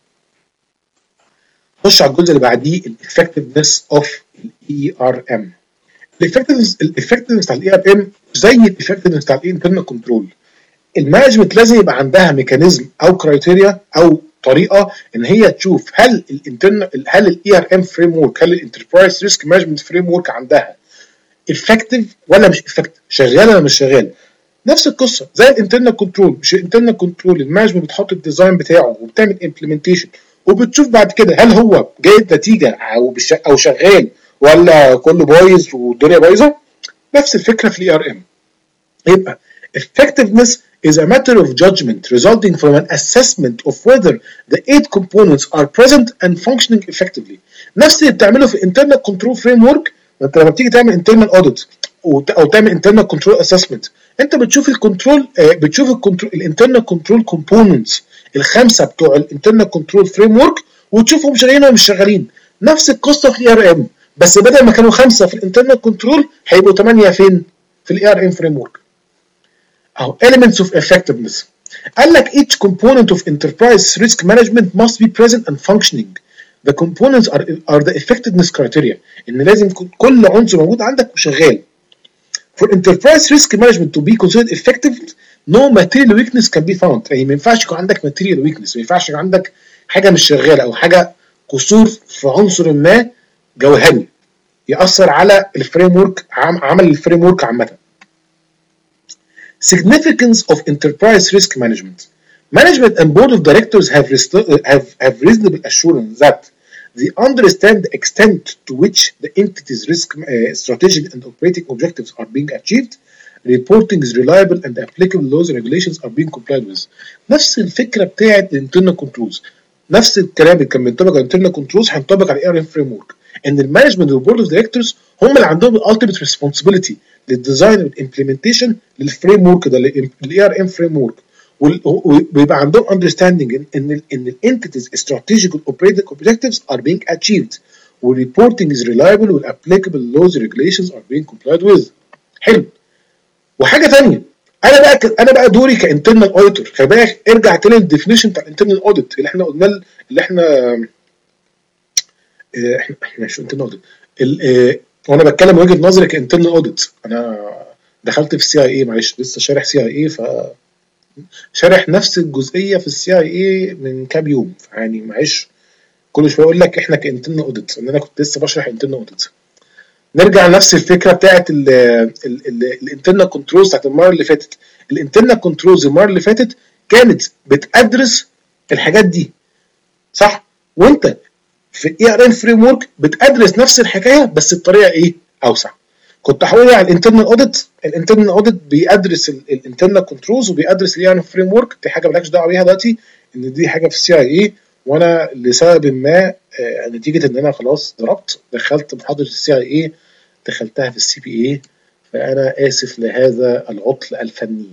خش على الجزء اللي بعديه الافكتفنس اوف الاي ار ام. الافكتفنس الافكتفنس بتاع الاي ار ام زي الافكتفنس بتاع الانترنال كنترول. المانجمنت لازم يبقى عندها ميكانيزم او كرايتيريا او طريقه ان هي تشوف هل الانترنال هل الاي ار ام فريم ورك هل الانتربرايز ريسك مانجمنت فريم ورك عندها افكتيف ولا مش افكتيف، شغال ولا مش شغال. نفس القصه زي الانترنال كنترول. مش الانترنال كنترول المانجمنت بتحط الديزاين بتاعه وبتعمل امبلمنتيشن وبتشوف بعد كده هل هو جايب نتيجه او او شغال ولا كله بايظ والدنيا بايظه. نفس الفكره في الاي ار ام. يبقى effectiveness is a matter of judgment resulting from an assessment of whether the eight components are present and functioning effectively. نفس اللي بتعمله في internal control framework. انت لما بتيجي تعمل internal audit او تعمل internal control assessment انت بتشوف الكنترول بتشوف الكنترول الانترنال كنترول كومبوننتس الخمسه بتوع الانترنال كنترول فريم ورك وتشوفهم شغالين ولا مش شغالين. نفس القصه في الاي ار ام، بس بدل ما كانوا خمسه في الانترنال كنترول هيبقوا ثمانيه فين؟ في الاي ار ام فريم ورك. أو elements of effectiveness. قال لك each component of enterprise risk management must be present and functioning. The components are, are the effectiveness criteria. إن لازم كل عنصر موجود عندك وشغال. For enterprise risk management to be considered effective, no material weakness can be found. يعني ما ينفعش يكون عندك material weakness، ما ينفعش يكون عندك حاجة مش شغالة أو حاجة قصور في عنصر ما جوهري يأثر على الفريم ورك عمل الفريم ورك عامة. Significance of enterprise risk management. Management and board of directors have, have, have reasonable assurance that they understand the extent to which the entity's risk uh, strategic and operating objectives are being achieved. Reporting is reliable and the applicable laws and regulations are being complied with. نفس الفكرة بتاعت internal controls. نفس الكلام اللي كان بينطبق على internal controls هينطبق على الاي ار ام framework. ان المانجمنت والبورد اوف دايركتورز هم اللي عندهم الالتيميت ريسبونسبيلتي للديزاين والامبلمنتيشن للفريم ورك ده، الاي ار ام فريم ورك، ويبقى عندهم understanding ان ان الانتيتيز strategic operating objectives are being achieved والreporting is reliable والapplicable laws and regulations are being complied with. حلو. وحاجه ثانيه، انا بقى ك... انا بقى دوري كانترنال اوديتور، خلي بالك ارجع تاني للديفينيشن بتاع الانترنال اوديت اللي احنا قلنا، اللي احنا احنا احنا مش انترنال اوديت، وانا بتكلم من وجهه نظري كانترنال اوديت. انا دخلت في السي اي اي، معلش لسه شارح سي اي اي، ف شارح نفس الجزئيه في السي اي اي من كام يوم، يعني معلش كل شويه اقول لك احنا كانترنال اوديت، ان انا كنت لسه بشرح انترنال اوديت. نرجع لنفس الفكره بتاعت الانترنال كنترولز بتاعت المره اللي فاتت. الانترنال كنترولز المره اللي فاتت كانت بتدرس الحاجات دي، صح؟ وانت في الاي ار ام فريم ورك بتدرس نفس الحكايه بس بطريقه ايه؟ اوسع. كنت هقول على الانترنال اوديت، الانترنال اوديت بيدرس الانترنال كنترولز وبيدرس الاي ار ام فريم ورك، دي حاجه مالكش دعوه بيها دلوقتي، ان دي حاجه في السي اي اي، وانا لسبب ما آه نتيجه ان انا خلاص ضربت دخلت محاضره السي اي اي دخلتها في السي بي اي، فانا اسف لهذا العطل الفني.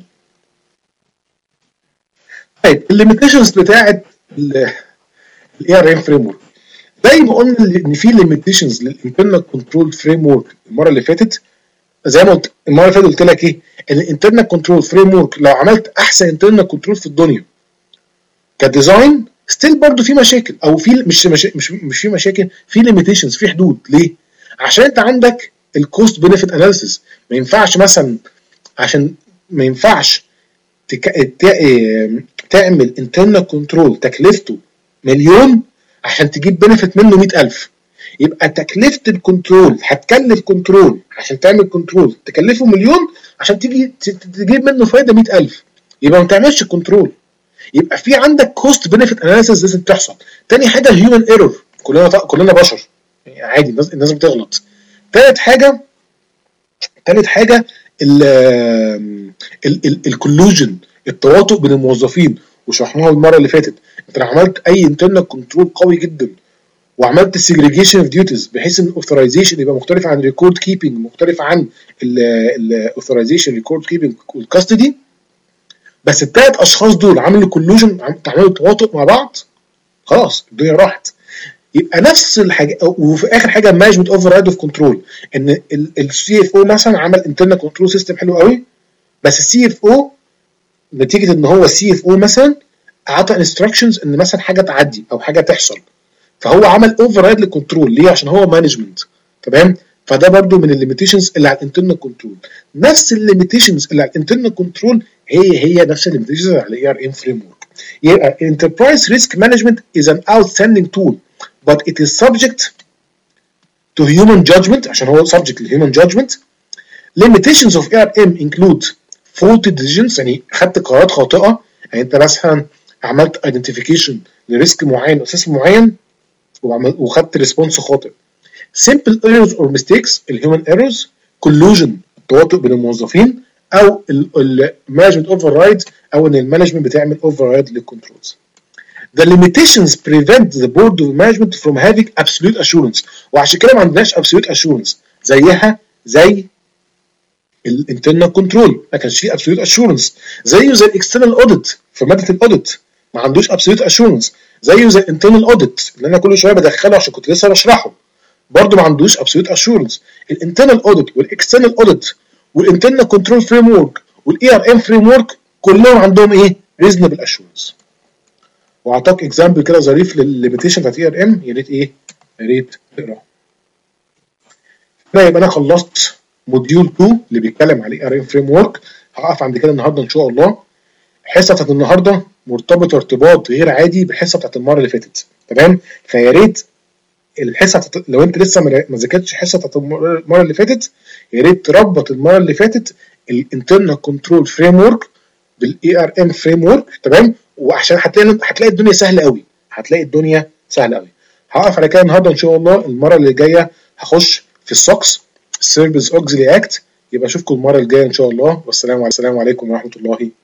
طيب الليميتيشنز بتاعت الاي ار ام فريم ورك، زي ما قلنا ان في ليميتيشنز للانترنال كنترول فريم ورك المره اللي فاتت، زي ما قلت المره اللي فاتت قلت لك ايه؟ ان الانترنال كنترول فريم ورك لو عملت احسن انترنال كنترول في الدنيا كديزاين ستيل برضه في مشاكل، او في مش مش مش, مش في مشاكل، في ليميتيشنز، في حدود. ليه؟ عشان انت عندك الكوست بنفيت اناليسيس. ما ينفعش مثلا، عشان ما ينفعش تك... تعمل انترنال كنترول تكلفته مليون عشان تجيب بنفيت منه مئة ألف. يبقى تكلفه الكنترول، هتكلف كنترول عشان تعمل كنترول تكلفه مليون عشان تيجي تجيب منه فايده مئة ألف، يبقى ما تعملش كنترول. يبقى في عندك كوست بنفيت اناليسيس لازم تحصل. تاني حاجه هيومن ايرور، كلنا كلنا بشر يعني عادي، الناس الناس بتغلط. تالت حاجه تالت حاجه الكولوجن، التواطؤ بين الموظفين، وشرحناها المره اللي فاتت. انت لو عملت اي انترنال كنترول قوي جدا وعملت السيجريجيشن اوف ديوتيز بحيث ان الاوثرايزيشن يبقى مختلف عن الريكورد كيبنج، مختلف عن الاوثرايزيشن ريكورد كيبنج والكاستدي، بس الثلاث اشخاص دول عملوا كولوجن، عملوا تواطؤ مع بعض، خلاص الدنيا راحت. يبقى نفس الحاجه. وفي اخر حاجه مانجمنت اوفر رايد اوف كنترول، ان السي اف او مثلا عمل انترنال كنترول سيستم حلو قوي، بس السي اف او نتيجه ان هو سي اف او مثلا اعطى انستراكشنز ان مثلا حاجه تعدي او حاجه تحصل، فهو عمل اوفر رايد للكنترول. ليه؟ عشان هو مانجمنت، تمام؟ فده برضو من الليميتيشنز اللي على الانترنال كنترول. نفس الليميتيشنز اللي على الانترنال كنترول هي هي نفس الليميتيشنز اللي على الاي ار ام فريم ورك. يبقى enterprise risk management is an outstanding tool but it is subject to human judgment، عشان هو subject to human judgment. Limitations of اي ار ام include faulty decisions، يعني خدت قرارات خاطئه، يعني انت مثلا عملت identification لريسك معين اساس معين وخدت ريسبونس خاطئ. simple errors or mistakes الهيومن errors، collusion التواطؤ بين الموظفين، او المانجمنت اوفر رايد، او ان المانجمنت بتعمل اوفر رايد للكنترولز. The limitations prevent the board of management from having absolute assurance، وعشان كده ما عندناش absolute assurance زيها زي الانترنال كنترول، ما كانش فيه absolute assurance. زيه زي الاكسترنال اوديت في ماده الاوديت ما عندوش absolute assurance. زيه زي الانترنال اوديت اللي انا كل شويه بدخله عشان كنت لسه بشرحه، برضه ما عندوش absolute assurance. الانترنال اوديت والاكسترنال اوديت والانترنال كنترول فريم ورك والاي ار ام فريم ورك كلهم عندهم ايه؟ reasonable assurance. واعطاك اكزامبل كده ظريف للليميتيشن بتاعت اي ار ام، يا ريت ايه؟ يا ريت تقراه. يبقى انا خلصت موديول اتنين اللي بيتكلم على الاي ار ام فريم ورك. هقف عند كده النهارده ان شاء الله. الحصه بتاعت النهارده مرتبطه ارتباط غير عادي بالحصه بتاعت المره اللي فاتت، تمام؟ فيا ريت الحصه لو انت لسه ما ذاكرتش الحصه بتاعت المره اللي فاتت، يا ريت تربط المره اللي فاتت الانترنال كنترول فريم ورك بالاي ار ام فريم ورك، تمام؟ وعشان هتلاقي هتلاقي الدنيا سهله قوي، هتلاقي الدنيا سهله قوي. هقف على كده النهارده ان شاء الله. المره اللي جايه هخش في السوكس السيرفيس اوكسيلي اكت. يبقى اشوفكم المره الجايه ان شاء الله، والسلام عليكم ورحمه الله